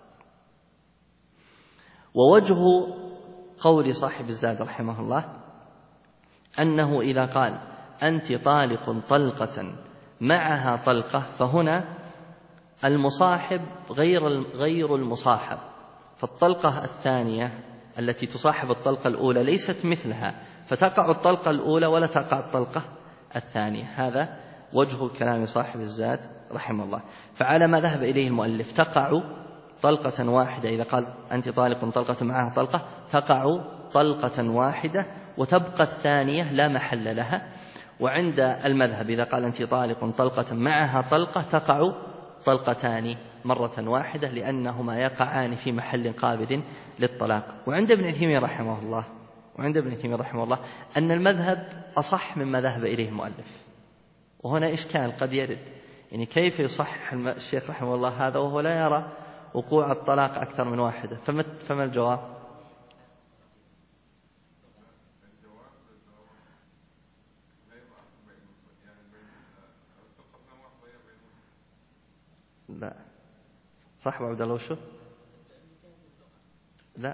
ووجه قول صاحب الزاد رحمه الله أنه إذا قال أنت طالق طلقة معها طلقة فهنا المصاحب غير المصاحب، فالطلقة الثانية التي تصاحب الطلقة الأولى ليست مثلها، فتقع الطلقة الأولى ولا تقع الطلقة الثانية. هذا وجه كلام صاحب الزاد رحمه الله. فعلى ما ذهب إليه المؤلف تقع طلقة واحدة، إذا قال أنت طالق طلقة معها طلقة تقع طلقة واحدة وتبقى الثانية لا محل لها. وعند المذهب إذا قال أنت طالق طلقة معها طلقة تقع طلقتان مرة واحدة، لأنهما يقعان في محل قابل للطلاق. وعند ابن تيمية رحمه الله أن المذهب أصح مما ذهب إليه المؤلف. وهنا إشكال قد يرد، يعني كيف يصحح الشيخ رحمه الله هذا وهو لا يرى وقوع الطلاق أكثر من واحدة؟ فما الجواب؟ لا صح عبد الله وشو؟ لا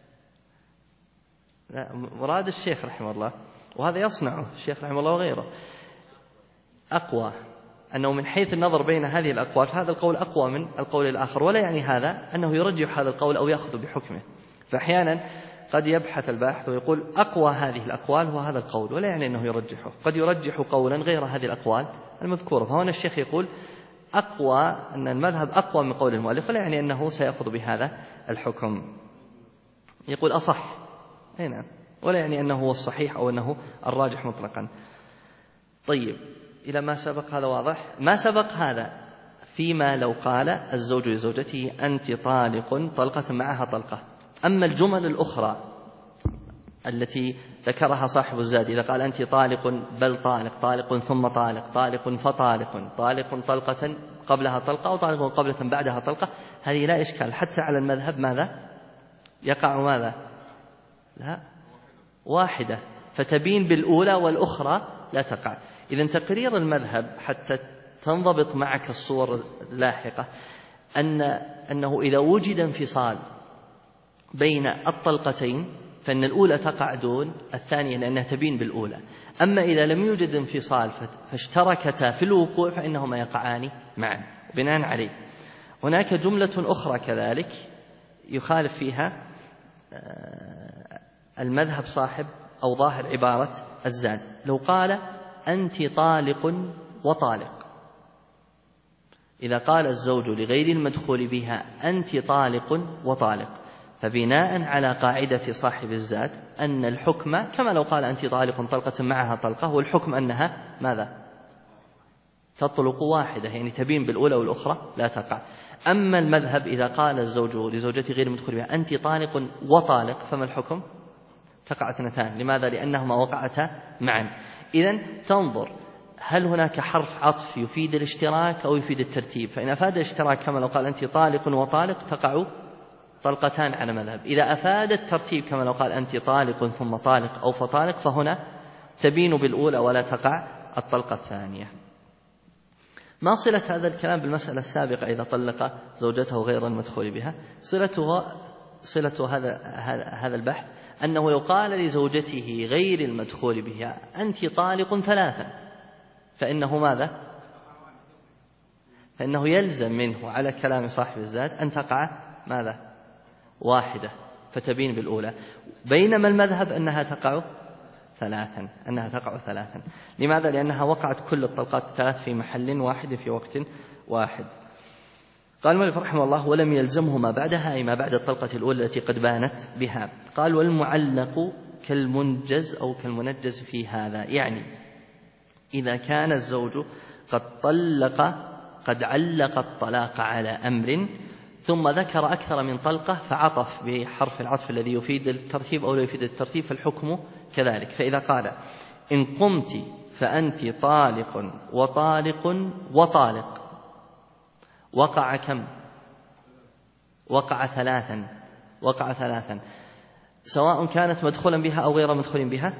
مراد الشيخ رحمه الله، وهذا يصنعه الشيخ رحمه الله وغيره، أقوى أنه من حيث النظر بين هذه الأقوال فهذا القول أقوى من القول الآخر، ولا يعني هذا أنه يرجح هذا القول أو يأخذ بحكمه. فأحيانا قد يبحث الباحث ويقول أقوى هذه الأقوال هو هذا القول، ولا يعني أنه يرجحه، قد يرجح قولا غير هذه الأقوال المذكورة. فهنا الشيخ يقول أقوى أن المذهب أقوى من قول المؤلف، ولا يعني أنه سيأخذ بهذا الحكم. يقول أصح هنا، ولا يعني أنه هو الصحيح أو أنه الراجح مطلقا. طيب إلى ما سبق هذا واضح؟ ما سبق هذا فيما لو قال الزوج لزوجته أنت طالق طلقة معها طلقة. أما الجمل الأخرى التي ذكرها صاحب الزاد إذا قال أنت طالق بل طالق، طالق ثم طالق، طالق فطالق، طالق طلقة قبلها طلقة أو طالق قبلة بعدها طلقة، هذه لا إشكال. حتى على المذهب ماذا يقع؟ ماذا؟ لا واحدة، فتبين بالأولى والأخرى لا تقع. إذن تقرير المذهب حتى تنضبط معك الصور اللاحقة أنه إذا وجد انفصال بين الطلقتين فإن الأولى تقع دون الثانية لأنها تبين بالأولى. أما إذا لم يوجد انفصال فاشتركتا في الوقوع فإنهما يقعان معا. بناء عليه هناك جملة أخرى كذلك يخالف فيها المذهب صاحب أو ظاهر عبارة الزاد. لو قال أنت طالق وطالق، إذا قال الزوج لغير المدخول بها أنت طالق وطالق، فبناء على قاعدة صاحب الزاد أن الحكم كما لو قال أنت طالق طلقة معها طلقة، والحكم أنها ماذا؟ تطلق واحدة، يعني تبين بالأولى والأخرى لا تقع. أما المذهب إذا قال الزوج لزوجته غير المدخول بها أنت طالق وطالق، فما الحكم؟ تقع اثنتان. لماذا؟ لأنهما وقعتا معا. إذن تنظر هل هناك حرف عطف يفيد الاشتراك أو يفيد الترتيب. فإن أفاد الاشتراك كما لو قال أنت طالق وطالق تقع طلقتان على مذهب. إذا أفاد الترتيب كما لو قال أنت طالق ثم طالق أو فطالق فهنا تبين بالأولى ولا تقع الطلقة الثانية. ما صلة هذا الكلام بالمسألة السابقة إذا طلق زوجته غير المدخول بها؟ صلة هذا البحث أنه لو قال لزوجته غير المدخول بها أنت طالق ثلاثا فإنه ماذا؟ فإنه يلزم منه على كلام صاحب الزاد أن تقع ماذا؟ واحدة، فتبين بالأولى. بينما المذهب أنها تقع ثلاثا. لماذا؟ لأنها وقعت كل الطلقات الثلاث في محل واحد في وقت واحد. قال المؤلف رحمه الله: ولم يلزمه ما بعدها، أي ما بعد الطلقة الأولى التي قد بانت بها. قال: والمعلق كالمنجز أو كالمنجز في هذا، يعني إذا كان الزوج قد علق الطلاق على أمر ثم ذكر أكثر من طلقة فعطف بحرف العطف الذي يفيد الترتيب أو لا يفيد الترتيب، فالحكم كذلك. فإذا قال: إن قمت فأنت طالق وطالق وطالق، وقع كم؟ وقع ثلاثا، سواء كانت مدخولا بها أو غير مدخول بها،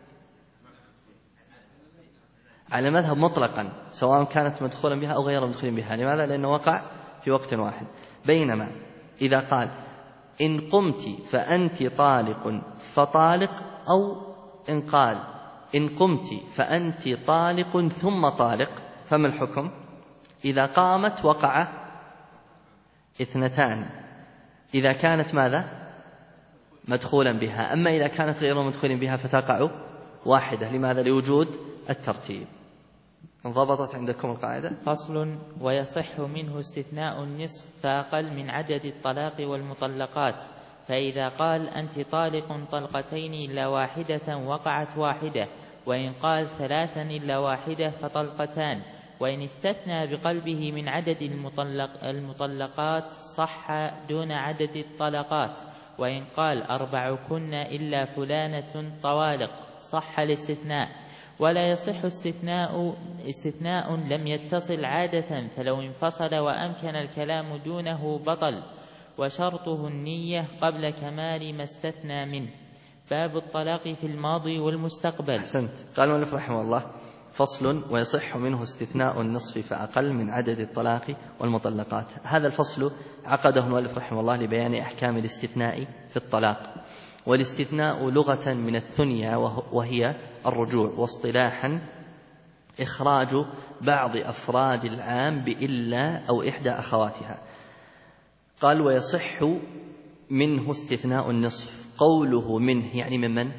على مذهب مطلقا سواء كانت مدخولا بها أو غير مدخول بها. لماذا؟ لأنه وقع في وقت واحد. بينما إذا قال: إن قمت فأنت طالق فطالق، أو إن قال: إن قمت فأنت طالق ثم طالق، فما الحكم؟ إذا قامت وقع اثنتان إذا كانت ماذا؟ مدخولا بها. أما إذا كانت غير مدخول بها فتقع واحدة. لماذا؟ لوجود الترتيب. انضبطت عندكم القاعدة؟ فصل: ويصح منه استثناء النصف فأقل من عدد الطلاق والمطلقات. فإذا قال: أنت طالق طلقتين إلا واحدة، وقعت واحدة. وإن قال: ثلاثا إلا واحدة، فطلقتان. وإن استثنى بقلبه من عدد المطلقات صح دون عدد الطلقات. وإن قال: أربعكن إلا فلانة طوالق، صح الاستثناء. ولا يصح استثناء لم يتصل عادة، فلو انفصل وأمكن الكلام دونه بطل، وشرطه النية قبل كمال ما استثنى منه. باب الطلاق في الماضي والمستقبل. أحسنت. قال المؤلف رحمه الله: فصل: ويصح منه استثناء النصف فأقل من عدد الطلاق والمطلقات. هذا الفصل عقده المؤلف رحمه الله لبيان أحكام الاستثناء في الطلاق. والاستثناء لغة من الثنيا وهي الرجوع، واصطلاحا إخراج بعض أفراد العام بإلا أو إحدى أخواتها. قال: ويصح منه استثناء النصف. قوله منه يعني من؟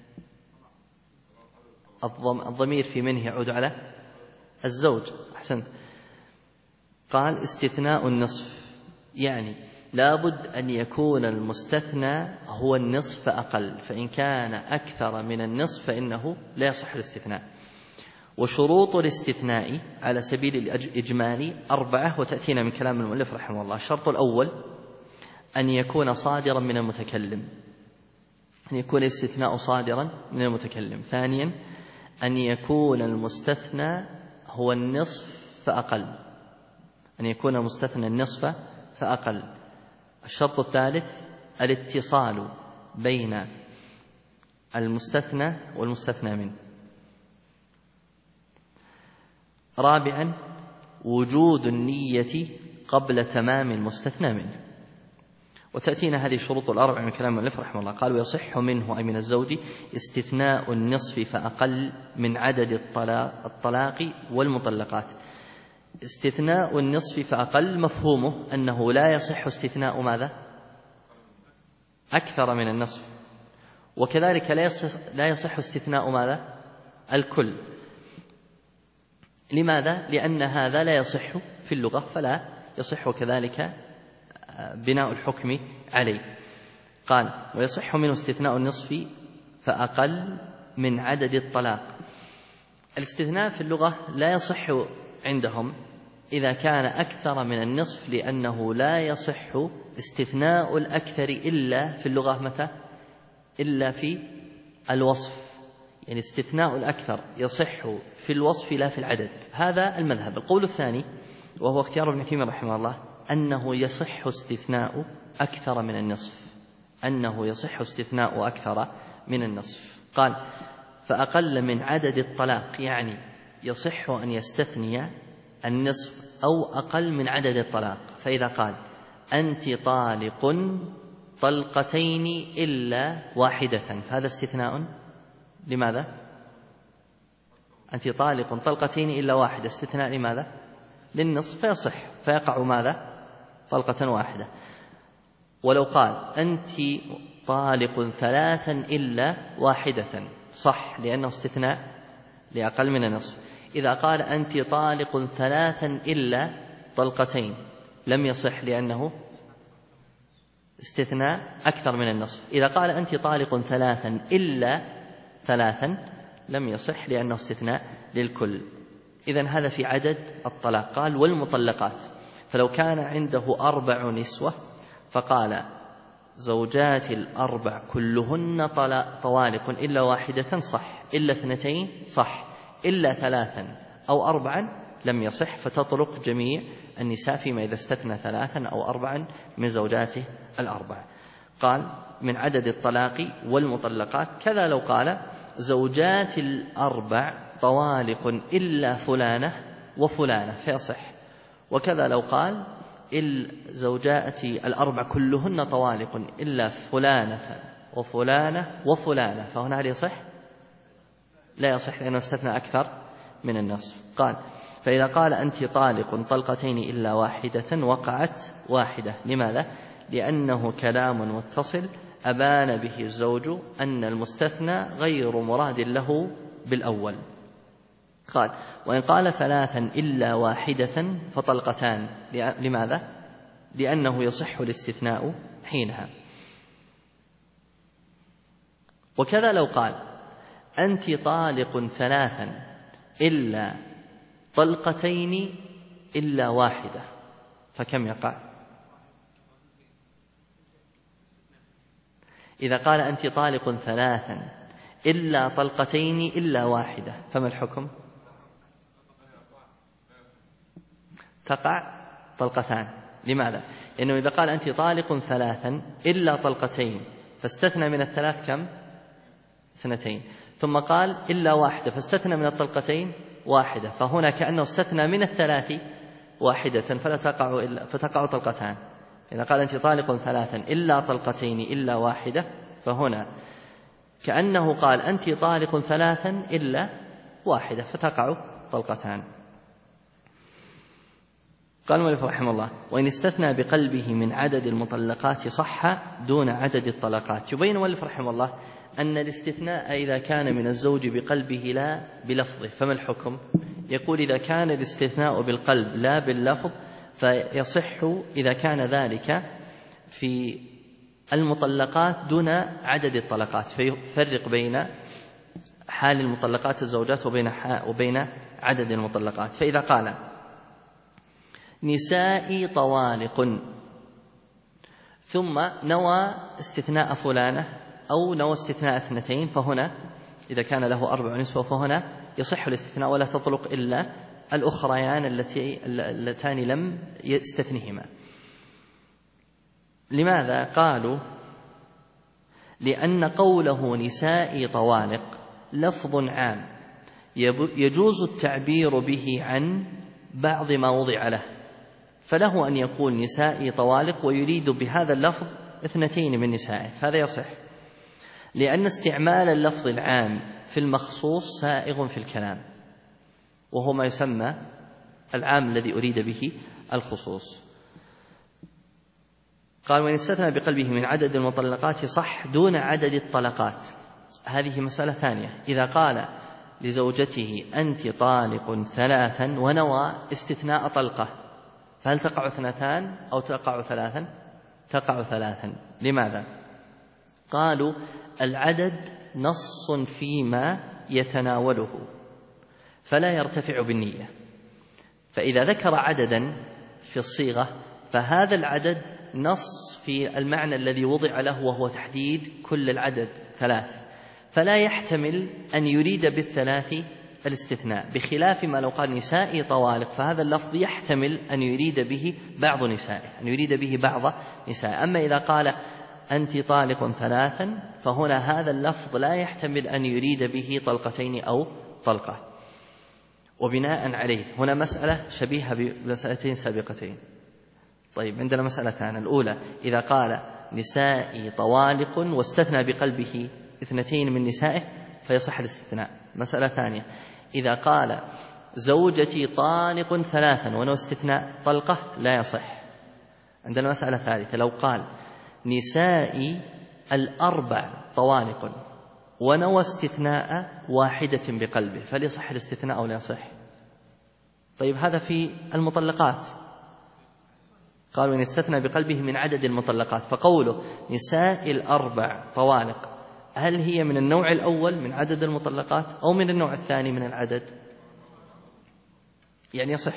الضمير في منه يعود على الزوج. أحسنت. قال: استثناء النصف يعني لابد أن يكون المستثنى هو النصف فأقل، فإن كان أكثر من النصف فإنه لا يصح الاستثناء. وشروط الاستثناء على سبيل الإجمال 4، وتأتينا من كلام المؤلف رحمه الله. الشرط الأول أن يكون صادرا من المتكلم، أن يكون الاستثناء صادرا من المتكلم. ثانيا أن يكون المستثنى هو النصف فأقل، أن يكون المستثنى النصف فأقل. الشرط الثالث الاتصال بين المستثنى والمستثنى منه. رابعا وجود النية قبل تمام المستثنى منه. وتأتينا هذه الشروط الأربع من كلام المؤلف رحمه الله. قال: ويصح منه أي من الزوج استثناء النصف فأقل من عدد الطلاق والمطلقات. استثناء النصف فأقل مفهومه أنه لا يصح استثناء ماذا؟ أكثر من النصف. وكذلك لا يصح استثناء ماذا؟ الكل. لماذا؟ لأن هذا لا يصح في اللغة، فلا يصح كذلك بناء الحكم عليه. قال: ويصح منه استثناء النصف فأقل من عدد الطلاق. الاستثناء في اللغة لا يصح عندهم إذا كان أكثر من النصف، لأنه لا يصح استثناء الأكثر إلا في اللغة متى؟ إلا في الوصف، يعني استثناء الأكثر يصح في الوصف لا في العدد. هذا المذهب. القول الثاني وهو اختيار ابن تيمية رحمه الله أنه يصح استثناء أكثر من النصف، أنه يصح استثناء أكثر من النصف. قال فأقل من عدد الطلاق، يعني يصح أن يستثني النصف أو أقل من عدد الطلاق. فإذا قال أنت طالق طلقتين إلا واحدة، فهذا استثناء. لماذا؟ أنت طالق طلقتين إلا واحدة، استثناء لماذا؟ للنصف، فيصح، فيقع ماذا؟ طلقة واحدة. ولو قال أنت طالق ثلاثا إلا واحدة، صح، لأنه استثناء لأقل من النصف. إذا قال أنت طالق ثلاثا إلا طلقتين لم يصح، لأنه استثناء أكثر من النصف. إذا قال أنت طالق ثلاثا إلا ثلاثا لم يصح، لأنه استثناء للكل. إذن هذا في عدد الطلاق. قال والمطلقات، فلو كان عنده 4 نسوة فقال زوجات الأربع كلهن طوالق إلا واحدة، صح، إلا 2 صح، إلا 3 أو 4 لم يصح، فتطلق جميع النساء فيما إذا استثنى 3 أو 4 من زوجاته الأربع. قال من عدد الطلاق والمطلقات. كذا لو قال زوجات الأربع طوالق إلا فلانة وفلانة، فيصح. وكذا لو قال الزوجات الأربع كلهن طوالق إلا فلانة وفلانة وفلانة، فهنا هل يصح؟ لا يصح، لأنه استثنى أكثر من النصف. قال فإذا قال أنت طالق طلقتين إلا واحدة وقعت واحدة. لماذا؟ لأنه كلام متصل أبان به الزوج أن المستثنى غير مراد له بالأول. قال وإن قال 3 إلا واحدة فطلقتان. لماذا؟ لأنه يصح الاستثناء حينها. وكذا لو قال أنت طالق 3 إلا طلقتين إلا واحدة، فكم يقع؟ إذا قال أنت طالق 3 إلا طلقتين إلا واحدة، فما الحكم؟ تقع طلقتان. لماذا؟ لأنه إذا قال أنت طالق 3 إلا طلقتين فاستثنى من الثلاث كم؟ 2. ثم قال إلا واحدة فاستثنى من الطلقتين واحدة، فهنا كأنه استثنى من الثلاث واحدة فتقع طلقتان. إذا قال أنت طالق 3 إلا طلقتين إلا واحدة، فهنا كأنه قال أنت طالق 3 إلا واحدة فتقع طلقتان. قال المؤلف رحمه الله وإن استثنى بقلبه من عدد المطلقات صح دون عدد الطلقات. يبين المؤلف رحمه الله أن الاستثناء إذا كان من الزوج بقلبه لا بلفظه، فما الحكم؟ يقول إذا كان الاستثناء بالقلب لا باللفظ فيصح إذا كان ذلك في المطلقات دون عدد الطلقات، فيفرق بين حال المطلقات الزوجات وبين عدد المطلقات. فإذا قال نسائي طوالق ثم نوى استثناء فلانة أو نوى استثناء 2، فهنا إذا كان له 4 نسوة فهنا يصح الاستثناء ولا تطلق إلا الأخريان اللتان لم يستثنهما. لماذا؟ قالوا لأن قوله نسائي طوالق لفظ عام يجوز التعبير به عن بعض ما وضع له، فله أن يقول نسائي طوالق ويريد بهذا اللفظ 2 من نسائه، فهذا يصح، لأن استعمال اللفظ العام في المخصوص سائغ في الكلام، وهو ما يسمى العام الذي أريد به الخصوص. قال وإن استثنى بقلبه من عدد المطلقات صح دون عدد الطلقات. هذه مسألة ثانية. إذا قال لزوجته أنت طالق 3 ونوى استثناء طلقة، فهل تقع 2 أو تقع 3؟ تقع 3. لماذا؟ قالوا العدد نص فيما يتناوله فلا يرتفع بالنية، فإذا ذكر عددا في الصيغة فهذا العدد نص في المعنى الذي وضع له وهو تحديد كل العدد 3، فلا يحتمل أن يريد بالثلاث الاستثناء، بخلاف ما لو قال نسائي طوالق فهذا اللفظ يحتمل أن يريد به بعض نسائه، أما إذا قال أنت طالق 3 فهنا هذا اللفظ لا يحتمل أن يريد به طلقتين أو طلقة. وبناء عليه هنا مسألة شبيهة بمسألتين سابقتين. طيب عندنا مسألتان، الأولى إذا قال نسائي طوالق واستثنى بقلبه 2 من نسائه فيصح الاستثناء. مسألة ثانية إذا قال زوجتي طالق 3 ونوى استثناء طلقة لا يصح. عندنا مسألة ثالثة، لو قال نسائي 4 طوالق ونوى استثناء 1 بقلبه فهل يصح الاستثناء أو لا يصح؟ طيب هذا في المطلقات، قالوا إن استثنى بقلبه من عدد المطلقات، فقوله نساء 4 طوالق هل هي من النوع الأول من عدد المطلقات أو من النوع الثاني من العدد؟ يعني يصح.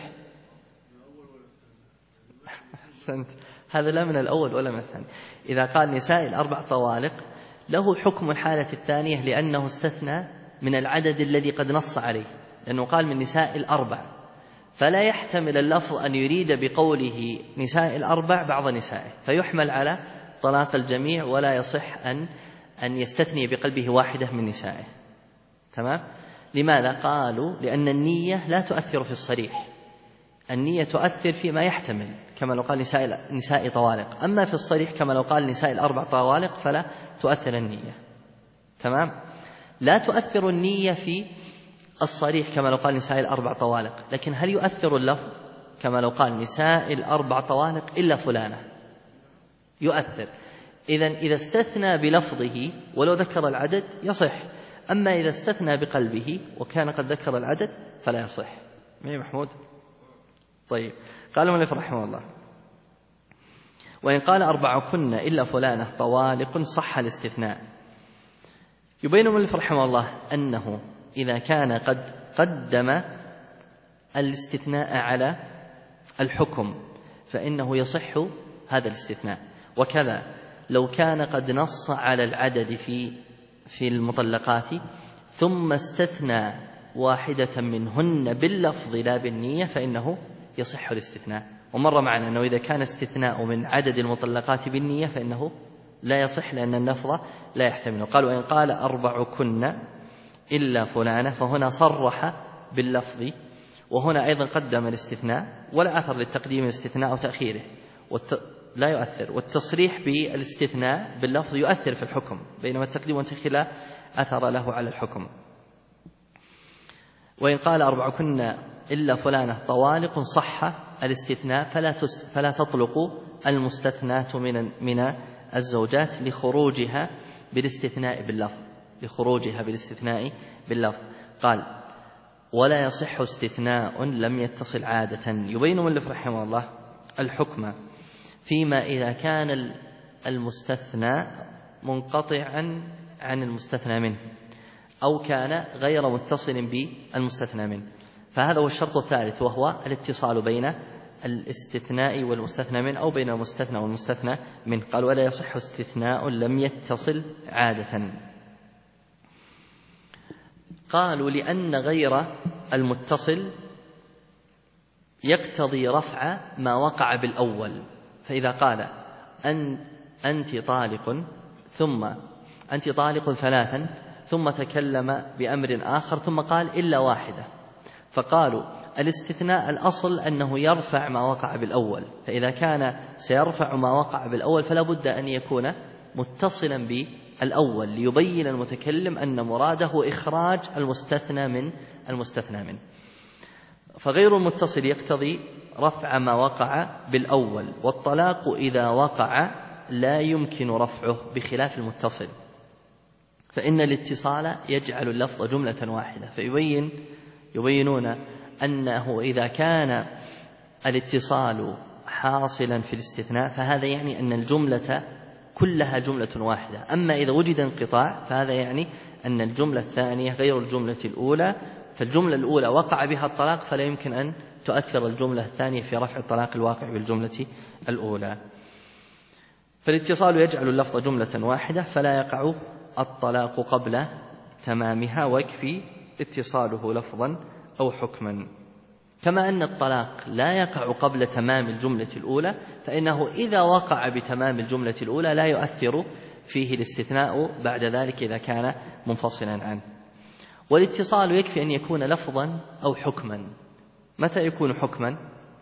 هذا لا من الأول ولا من الثاني. إذا قال نساء 4 طوالق له حكم الحالة الثانية لأنه استثنى من العدد الذي قد نص عليه، لأنه قال من نساء 4، فلا يحتمل اللفظ أن يريد بقوله نساء 4 بعض نسائه فيحمل على طلاق الجميع ولا يصح أن يستثني بقلبه 1 من نسائه. تمام؟ لماذا؟ قالوا لأن النية لا تؤثر في الصريح، النية تؤثر فيما يحتمل كما لو قال نساء طوالق، أما في الصريح كما لو قال نساء 4 طوالق فلا تؤثر النية. تمام؟ لا تؤثر النية في الصريح كما لو قال نساء 4 طوالق، لكن هل يؤثر اللفظ كما لو قال نساء 4 طوالق إلا فلانة؟ يؤثر. إذا استثنى بلفظه ولو ذكر العدد يصح، أما إذا استثنى بقلبه وكان قد ذكر العدد فلا يصح. ماذا محمود؟ طيب قال المؤلف رحمه الله وإن قال 4 إلا فلانة طوالق صح الاستثناء. يبين المؤلف رحمه الله أنه إذا كان قد قدم الاستثناء على الحكم فإنه يصح هذا الاستثناء، وكذا لو كان قد نص على العدد في المطلقات ثم استثنى 1 منهن باللفظ لا بالنية فإنه يصح الاستثناء. ومر معنا أنه إذا كان استثناء من عدد المطلقات بالنية فإنه لا يصح لأن اللفظ لا يحتمل. قال وإن قال 4 إلا فلانة فهنا صرح باللفظ، وهنا أيضا قدم الاستثناء ولا أثر للتقديم الاستثناء أو تأخيره لا يؤثر، والتصريح بالاستثناء باللفظ يؤثر في الحكم، بينما التقديم والتأخير لا أثر له على الحكم. وإن قال 4 إلا فلانة طوالق صح الاستثناء فلا تطلق المستثناة من الزوجات لخروجها بالاستثناء باللفظ. قال ولا يصح استثناء لم يتصل عادة. يبين المؤلف رحمه الله الحكم فيما إذا كان المستثنى منقطعا عن المستثنى منه أو كان غير متصل بالمستثنى منه، فهذا هو الشرط الثالث وهو الاتصال بين الاستثناء والمستثنى منه أو بين المستثنى والمستثنى منه. قال ولا يصح استثناء لم يتصل عادة. قالوا لأن غير المتصل يقتضي رفع ما وقع بالأول، فإذا قال أنت طالق ثم أنت طالق 3 ثم تكلم بأمر آخر ثم قال إلا 1، فقالوا الاستثناء الأصل أنه يرفع ما وقع بالأول، فإذا كان سيرفع ما وقع بالأول فلا بد أن يكون متصلا بالأول ليبين المتكلم أن مراده إخراج المستثنى منه. فغير المتصل يقتضي رفع ما وقع بالأول، والطلاق إذا وقع لا يمكن رفعه بخلاف المتصل، فإن الاتصال يجعل اللفظ جملة واحدة. فيبينون أنه إذا كان الاتصال حاصلا في الاستثناء فهذا يعني أن الجملة كلها جملة واحدة، أما إذا وجد انقطاع فهذا يعني أن الجملة الثانية غير الجملة الأولى، فالجملة الأولى وقع بها الطلاق فلا يمكن أن تؤثر الجملة الثانية في رفع الطلاق الواقع بالجملة الأولى. فالاتصال يجعل اللفظ جملة واحدة فلا يقع الطلاق قبل تمامها، ويكفي اتصاله لفظا أو حكما. كما أن الطلاق لا يقع قبل تمام الجملة الأولى، فإنه إذا وقع بتمام الجملة الأولى لا يؤثر فيه الاستثناء بعد ذلك إذا كان منفصلا عنه. والاتصال يكفي أن يكون لفظا أو حكما. متى يكون حكما؟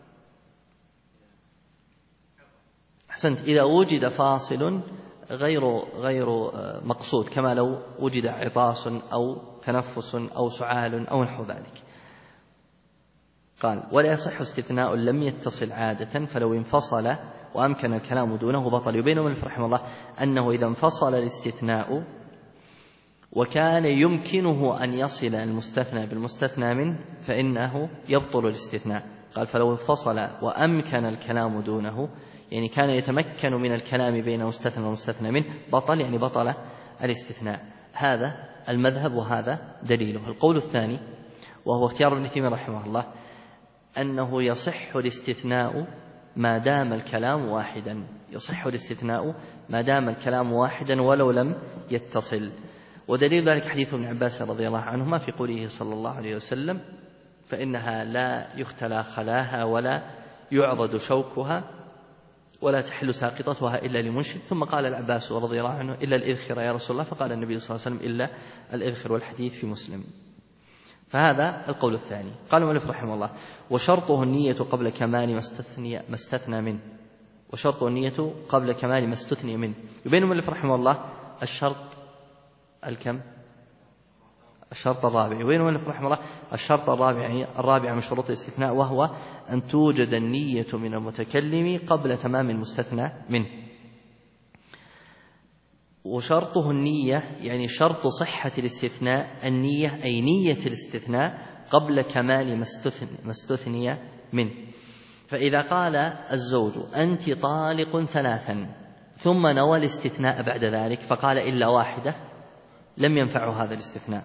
أحسنت، إذا وجد فاصل غير مقصود، كما لو وجد عطاس أو تنفس أو سعال أو نحو ذلك. قال: ولا يصح استثناء لم يتصل عادة، فلو انفصل وأمكن الكلام دونه بطل. يبين المؤلف رحمه الله أنه إذا انفصل الاستثناء وكان يمكنه أن يصل المستثنى بالمستثنى منه فإنه يبطل الاستثناء. قال: فلو انفصل وأمكن الكلام دونه، يعني كان يتمكن من الكلام بين مستثنى ومستثنى منه، بطل، يعني بطل الاستثناء. هذا المذهب وهذا دليله. القول الثاني وهو اختيار ابن تيمية رحمه الله أنه يصح الاستثناء ما دام الكلام واحدا، يصح الاستثناء ما دام الكلام واحدا ولو لم يتصل. ودليل ذلك حديث ابن عباس رضي الله عنهما في قوله صلى الله عليه وسلم: فإنها لا يختلى خلاها ولا يعضد شوكها ولا تحل ساقطتها إلا لمنشد. ثم قال العباس رضي الله عنه: إلا الإذخر يا رسول الله. فقال النبي صلى الله عليه وسلم: إلا الإذخر، والحديث في مسلم. فهذا القول الثاني. قال المؤلف رحمه الله: وشرطه النية قبل كمال ما استثنى منه. وشرطه النية قبل كمال ما استثني منه. يبين المؤلف رحمه الله الشرط الكم؟ الشرط الرابع. يبين المؤلف رحمه الله الشرط الرابع من شروط الاستثناء، وهو أن توجد النية من المتكلم قبل تمام المستثنى منه. وشرطه النية، يعني صحة الاستثناء النية، أي نية الاستثناء قبل كمال ما استثني منه. فإذا قال الزوج: أنت طالق 3، ثم نوى الاستثناء بعد ذلك فقال: إلا واحدة، لم ينفعه هذا الاستثناء.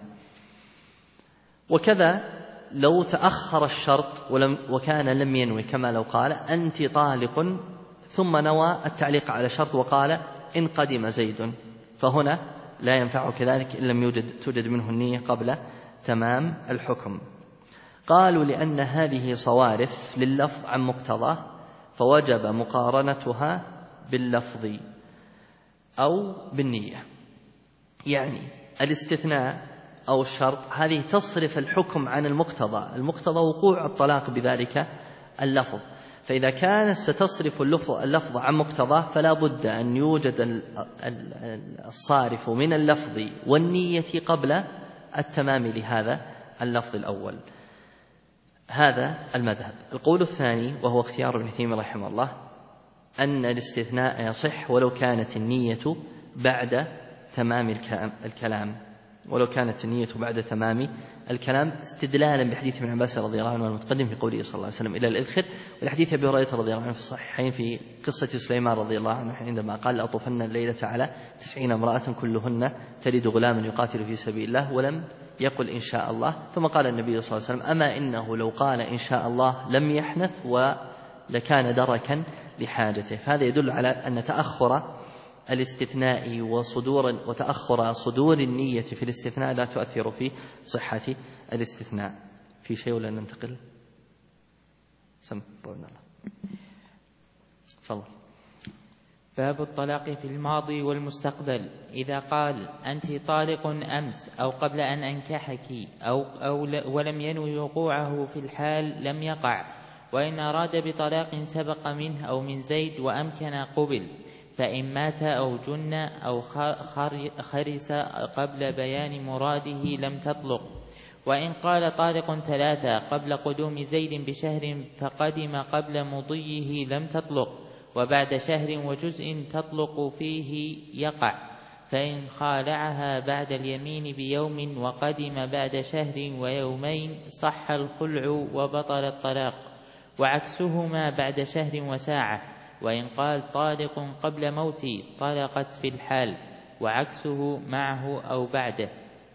وكذا لو تأخر الشرط وكان لم ينوي، كما لو قال: أنت طالق، ثم نوى التعليق على شرط وقال: إن قدم زيد، فهنا لا ينفع كذلك إن لم توجد منه النية قبل تمام الحكم. قالوا: لأن هذه صوارف لللفظ عن مقتضاه، فوجب مقارنتها باللفظ أو بالنية. يعني الاستثناء أو الشرط هذه تصرف الحكم عن المقتضى وقوع الطلاق بذلك اللفظ. فإذا كانت ستصرف اللفظ عن مقتضاه فلا بد أن يوجد الصارف من اللفظ والنية قبل التمام لهذا اللفظ الأول. هذا المذهب. القول الثاني وهو اختيار ابن تيمية رحمه الله أن الاستثناء يصح ولو كانت النية بعد تمام الكلام، ولو كانت النية بعد تمام الكلام، استدلالا بحديث ابن عباس رضي الله عنه المتقدم في قوله صلى الله عليه وسلم: إلى الإذخر، والحديث أبي هريرة رضي الله عنه في الصحيحين في قصة سليمان رضي الله عنه عندما قال: لأطوفن الليلة على 90 امرأة كلهن تلد غلاما يقاتل في سبيل الله، ولم يقل إن شاء الله. ثم قال النبي صلى الله عليه وسلم: أما إنه لو قال إن شاء الله لم يحنث ولكان دركا لحاجته. فهذا يدل على أن تأخر الاستثناء وتأخر صدور النية في الاستثناء لا تؤثر في صحة الاستثناء. في شيء ولا ننتقل؟ تفضل. باب الطلاق في الماضي والمستقبل. إذا قال: أنت طالق أمس أو قبل أن أنكحك ولم ينوي وقوعه في الحال لم يقع، وإن أراد بطلاق سبق منه أو من زيد وأمكن قبل، فإن مات أو جن أو خرس قبل بيان مراده لم تطلق. وإن قال: طالق 3 قبل قدوم زيد بشهر فقدم قبل مضيه لم تطلق، وبعد شهر وجزء تطلق فيه يقع. فإن خالعها بعد اليمين بيوم وقدم بعد شهر ويومين صح الخلع وبطل الطلاق، وعكسهما بعد شهر وساعة. وإن قال: طالق قبل موتي طلقت في الحال، وعكسه معه أو بعده.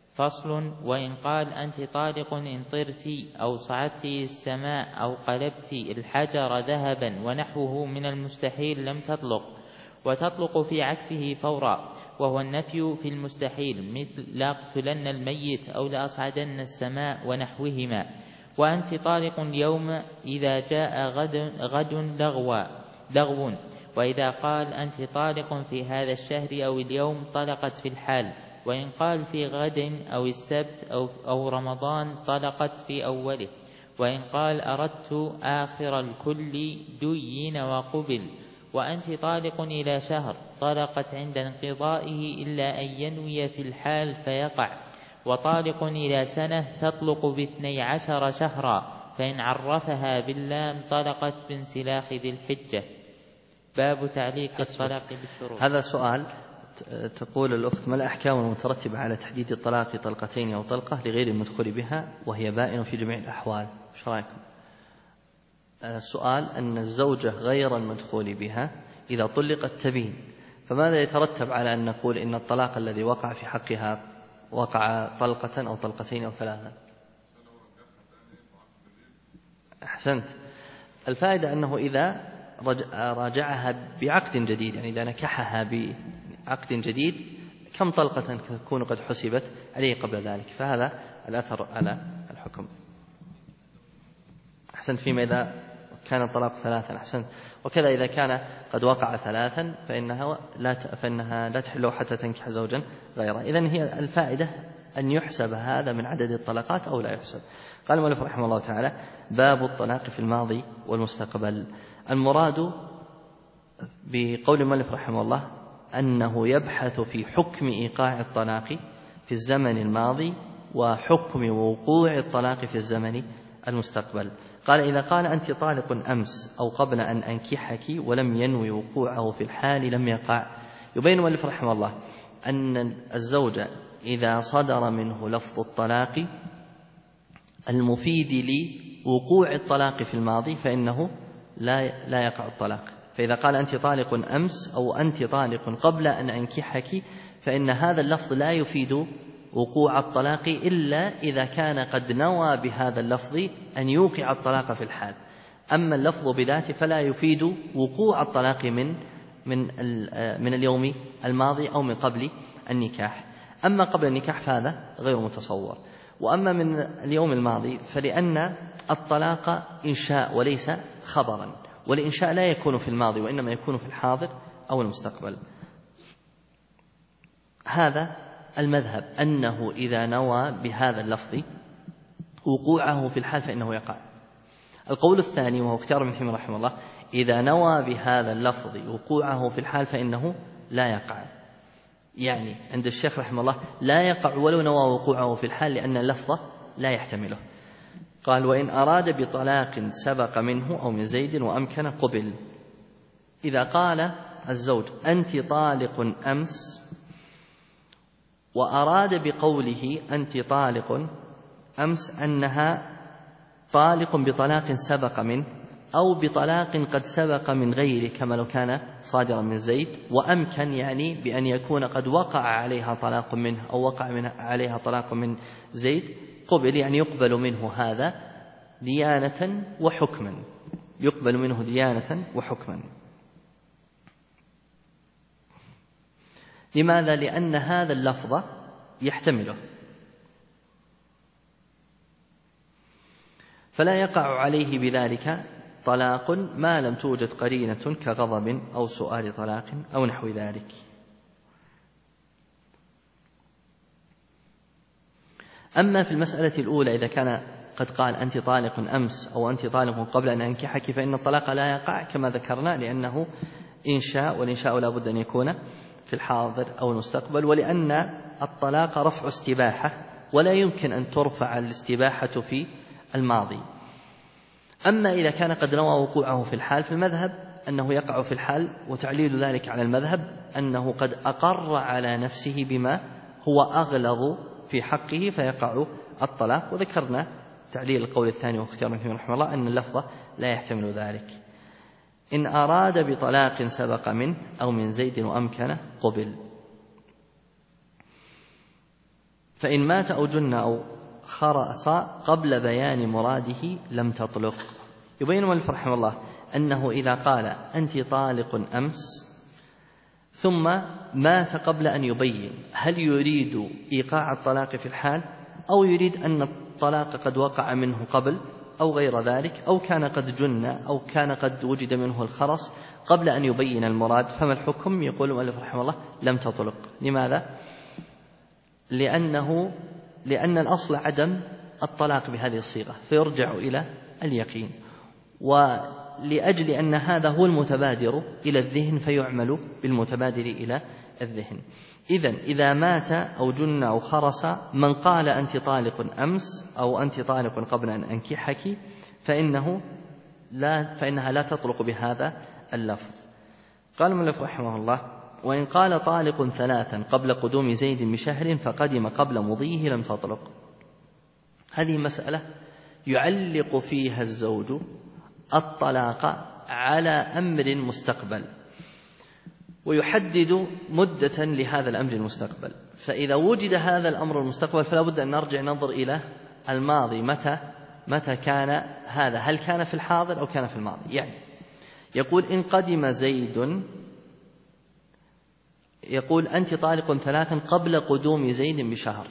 فصل. وإن قال أنت طالق إن طرت أو صعدت السماء أو قلبت الحجر ذهبا ونحوه من المستحيل لم تطلق، وتطلق في عكسه فورا، وهو النفي في المستحيل، مثل لأقتلن الميت أو لأصعدن السماء ونحوهما. وأنت طالق اليوم إذا جاء غد لغو. وإذا قال أنت طالق في هذا الشهر أو اليوم طلقت في الحال. وإن قال في غد أو السبت أو رمضان طلقت في أوله. وإن قال أردت آخر الكل دين وقبل. وأنت طالق إلى شهر طلقت عند انقضائه إلا أن ينوي في الحال فيقع. وطالق إلى سنة تطلق ب12 شهرا، فإن عرفها باللام طلقت بانسلاخ ذي الحجة. باب تعليق الطلاق بالشروط. هذا سؤال. تقول الأخت: ما الأحكام المترتبة على تحديد الطلاق طلقتين أو طلقة لغير المدخول بها وهي بائن في جميع الأحوال؟ ايش رأيكم؟ السؤال أن الزوجة غير المدخول بها إذا طلقت تبين، فماذا يترتب على أن نقول إن الطلاق الذي وقع في حقها وقع طلقة أو طلقتين أو ثلاثة؟ أحسنت. الفائدة أنه إذا راجعها بعقد جديد، يعني إذا نكحها بعقد جديد كم طلقة تكون قد حسبت عليه قبل ذلك، فهذا الأثر على الحكم. أحسنت. فيما إذا كان الطلاق ثلاثا. أحسنت. وكذا إذا كان قد وقع ثلاثا فإنها لا تحل حتى تنكح زوجا غيره. إذن هي الفائدة أن يحسب هذا من عدد الطلقات أو لا يحسب. قال المؤلف رحمه الله تعالى: باب الطلاق في الماضي والمستقبل. المراد بقول المؤلف رحمه الله أنه يبحث في حكم إيقاع الطلاق في الزمن الماضي وحكم وقوع الطلاق في الزمن المستقبل. قال: إذا قال أنت طالق أمس أو قبل أن أنكحك ولم ينوي وقوعه في الحال لم يقع. يبين المؤلف رحمه الله أن الزوج إذا صدر منه لفظ الطلاق المفيد لوقوع الطلاق في الماضي فإنه لا يقع الطلاق. فإذا قال أنت طالق أمس أو أنت طالق قبل أن أنكحك فإن هذا اللفظ لا يفيد وقوع الطلاق إلا إذا كان قد نوى بهذا اللفظ أن يوقع الطلاق في الحال. أما اللفظ بذاته فلا يفيد وقوع الطلاق من اليوم الماضي أو من قبل النكاح. أما قبل النكاح فهذا غير متصور. وأما من اليوم الماضي فلأن الطلاق إنشاء وليس خبرا، والإنشاء لا يكون في الماضي وإنما يكون في الحاضر أو المستقبل. هذا المذهب أنه إذا نوى بهذا اللفظ وقوعه في الحال فإنه يقع. القول الثاني وهو اختيار ابن تيمية رحمه الله: إذا نوى بهذا اللفظ وقوعه في الحال فإنه لا يقع. يعني عند الشيخ رحمه الله لا يقع ولو نوى وقوعه في الحال لأن اللفظ لا يحتمله. قال: وإن أراد بطلاق سبق منه أو من زيد وأمكن قبل. إذا قال الزوج أنت طالق أمس وأراد بقوله أنت طالق أمس أنها طالق بطلاق سبق منه أو بطلاق قد سبق من غيره كما لو كان صادرا من زيد، وأمكن يعني بأن يكون قد وقع عليها طلاق منه أو وقع عليها طلاق من زيد، قبل يعني يقبل منه هذا ديانة وحكما، يقبل منه ديانة وحكما. لماذا؟ لأن هذا اللفظ يحتمله، فلا يقع عليه بذلك طلاق ما لم توجد قرينة كغضب أو سؤال طلاق أو نحو ذلك. أما في المسألة الأولى إذا كان قد قال أنت طالق أمس أو أنت طالق قبل أن أنكحك فإن الطلاق لا يقع كما ذكرنا، لأنه إنشاء، والإنشاء لا بد أن يكون في الحاضر أو المستقبل، ولأن الطلاق رفع استباحة ولا يمكن أن ترفع الاستباحة في الماضي. أما إذا كان قد نوى وقوعه في الحال فالمذهب أنه يقع في الحال، وتعليل ذلك على المذهب أنه قد أقر على نفسه بما هو أغلظ في حقه فيقع الطلاق. وذكرنا تعليل القول الثاني واختيار ابن تيمية رحمه الله أن اللفظ لا يحتمل ذلك. إن أراد بطلاق سبق منه أو من زيد وأمكن قبل. فإن مات أو جن أو خرس قبل بيان مراده لم تطلق. يبين المؤلف رحمه الله أنه إذا قال أنت طالق أمس ثم مات قبل أن يبين هل يريد إيقاع الطلاق في الحال أو يريد أن الطلاق قد وقع منه قبل أو غير ذلك، أو كان قد جن أو كان قد وجد منه الخرس قبل أن يبين المراد، فما الحكم؟ يقول المؤلف رحمه الله لم تطلق. لماذا؟ لأن الأصل عدم الطلاق بهذه الصيغة، فيرجع إلى اليقين، ولأجل أن هذا هو المتبادر إلى الذهن فيعمل بالمتبادر إلى الذهن. إذا مات أو جن أو خرس من قال أنت طالق أمس أو أنت طالق قبل أن أنكحك فإنها لا تطلق بهذا اللفظ. قال المؤلف رحمه الله وإن قال طالق 3 قبل قدوم زيد بشهر فقدم قبل مضيه لم تطلق. هذه مسألة يعلق فيها الزوج الطلاق على أمر مستقبل ويحدد مدة لهذا الأمر المستقبل، فإذا وجد هذا الأمر المستقبل فلا بد أن نرجع ننظر إلى الماضي، متى كان هذا، هل كان في الحاضر أو كان في الماضي. يعني يقول إن قدم زيد، يقول أنت طالق 3 قبل قدوم زيد بشهر،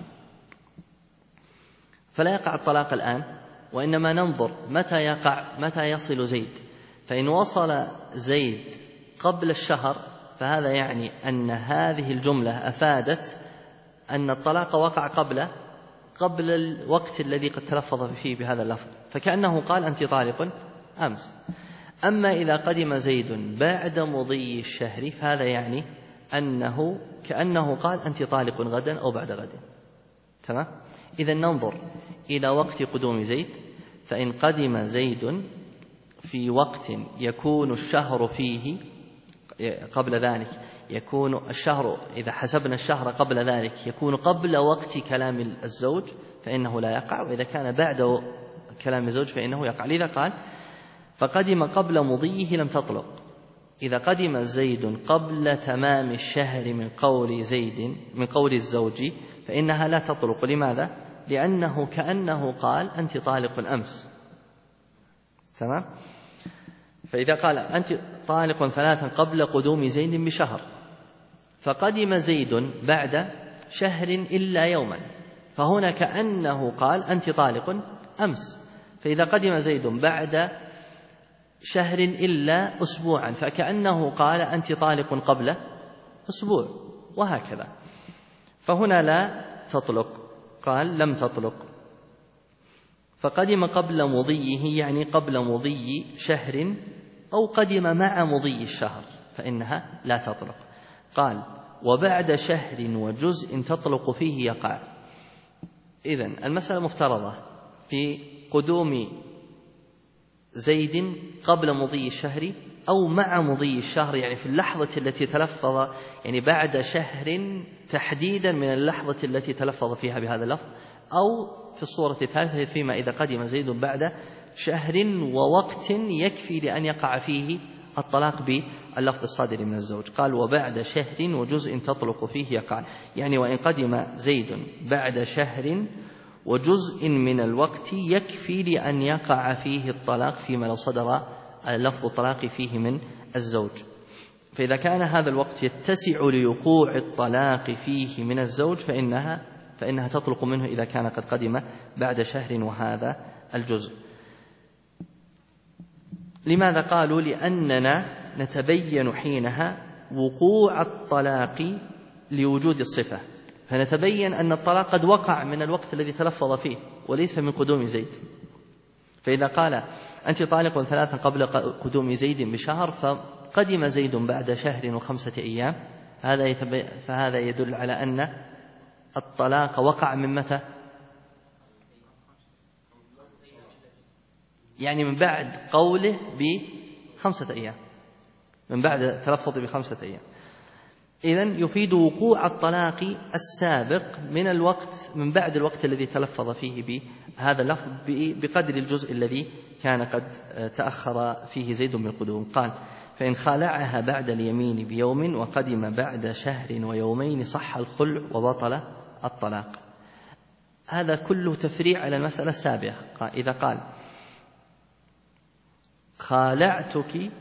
فلا يقع الطلاق الآن، وإنما ننظر متى يصل زيد. فإن وصل زيد قبل الشهر فهذا يعني أن هذه الجملة أفادت أن الطلاق وقع قبل الوقت الذي قد تلفظ فيه بهذا اللفظ، فكأنه قال أنت طالق أمس. أما إذا قدم زيد بعد مضي الشهر فهذا يعني كأنه قال أنت طالق غدا أو بعد غد. تمام؟ إذا ننظر إلى وقت قدوم زيد، فإن قدم زيد في وقت يكون الشهر فيه قبل ذلك، يكون الشهر إذا حسبنا الشهر قبل ذلك يكون قبل وقت كلام الزوج فإنه لا يقع، وإذا كان بعد كلام الزوج فإنه يقع. لذا قال فقدم قبل مضيه لم تطلق. إذا قدم زيد قبل تمام الشهر من قول الزوج فإنها لا تطلق. لماذا؟ لأنه كأنه قال أنت طالق أمس. تمام؟ فإذا قال أنت طالق 3 قبل قدوم زيد بشهر، فقدم زيد بعد شهر إلا يوما، فهنا كأنه قال أنت طالق أمس. فإذا قدم زيد بعد شهر إلا أسبوعا فكأنه قال أنت طالق قبل أسبوع، وهكذا. فهنا لا تطلق، قال لم تطلق. فقدم قبل مضيه يعني قبل مضي شهر أو قدم مع مضي الشهر فإنها لا تطلق. قال وبعد شهر وجزء تطلق فيه يقع. إذن المسألة مفترضة في قدوم زيد قبل مضي الشهر أو مع مضي الشهر، يعني في اللحظة التي تلفظ، يعني بعد شهر تحديدا من اللحظة التي تلفظ فيها بهذا اللفظ، أو في الصورة الثالثة فيما إذا قدم زيد بعد شهر ووقت يكفي لأن يقع فيه الطلاق باللفظ الصادر من الزوج. قال وبعد شهر وجزء تطلق فيه يقع، يعني وإن قدم زيد بعد شهر وجزء من الوقت يكفي لأن يقع فيه الطلاق فيما لو صدر لفظ الطلاق فيه من الزوج. فإذا كان هذا الوقت يتسع لوقوع الطلاق فيه من الزوج فإنها تطلق منه إذا كان قد قدم بعد شهر وهذا الجزء. لماذا؟ قالوا لأننا نتبين حينها وقوع الطلاق لوجود الصفة، فنتبين أن الطلاق قد وقع من الوقت الذي تلفظ فيه وليس من قدوم زيد. فإذا قال أنت طالق 3 قبل قدوم زيد بشهر فقدم زيد بعد شهر و5 أيام، فهذا يدل على أن الطلاق وقع من متى؟ يعني من بعد قوله ب5 أيام، من بعد تلفظ ب5 أيام. إذن يفيد وقوع الطلاق السابق من بعد الوقت الذي تلفظ فيه بهذا اللفظ بقدر الجزء الذي كان قد تأخر فيه زيد بالقدوم. قال فإن خالعها بعد اليمين بيوم وقدم بعد شهر ويومين صح الخلع وبطل الطلاق. هذا كله تفريع على المسألة السابقة. إذا قال خالعتك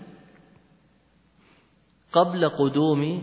قبل قدوم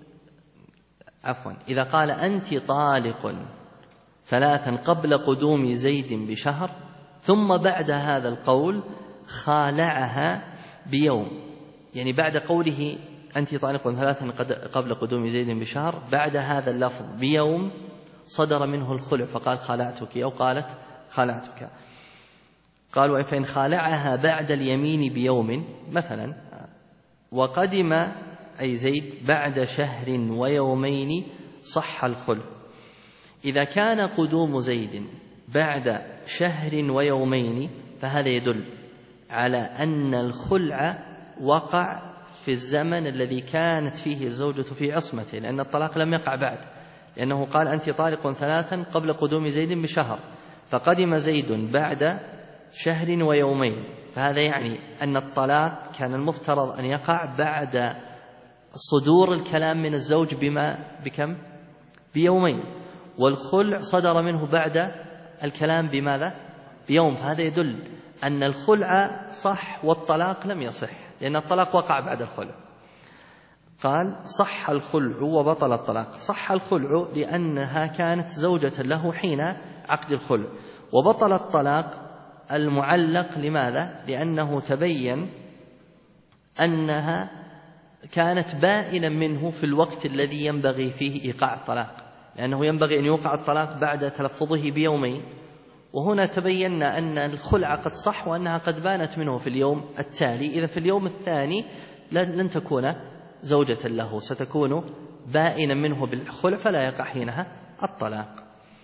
إذا قال أنت طالق 3 قبل قدوم زيد بشهر، ثم بعد هذا القول خالعها بيوم، يعني بعد قوله أنت طالق 3 قبل قدوم زيد بشهر، بعد هذا اللفظ بيوم صدر منه الخلع فقال خالعتك أو قالت خالعتك. قالوا فإن خالعها بعد اليمين بيوم مثلا، وقدم أي زيد بعد شهر ويومين صح الخلع. إذا كان قدوم زيد بعد شهر ويومين فهذا يدل على أن الخلع وقع في الزمن الذي كانت فيه الزوجة في عصمته، لأن الطلاق لم يقع بعد، لأنه قال أنت طالق 3 قبل قدوم زيد بشهر، فقدم زيد بعد شهر ويومين، فهذا يعني أن الطلاق كان المفترض أن يقع بعد صدور الكلام من الزوج بكم؟ بيومين، والخلع صدر منه بعد الكلام بماذا؟ بيوم، فهذا يدل أن الخلع صح والطلاق لم يصح، لأن الطلاق وقع بعد الخلع. قال صح الخلع وبطل الطلاق. صح الخلع لأنها كانت زوجة له حين عقد الخلع، وبطل الطلاق المعلق لماذا؟ لأنه تبين أنها كانت بائنا منه في الوقت الذي ينبغي فيه إيقاع الطلاق، لأنه ينبغي أن يوقع الطلاق بعد تلفظه بيومين، وهنا تبينا أن الخلع قد صح وأنها قد بانت منه في اليوم التالي. إذا في اليوم الثاني لن تكون زوجة له، ستكون بائنا منه بالخلع، فلا يقع حينها الطلاق.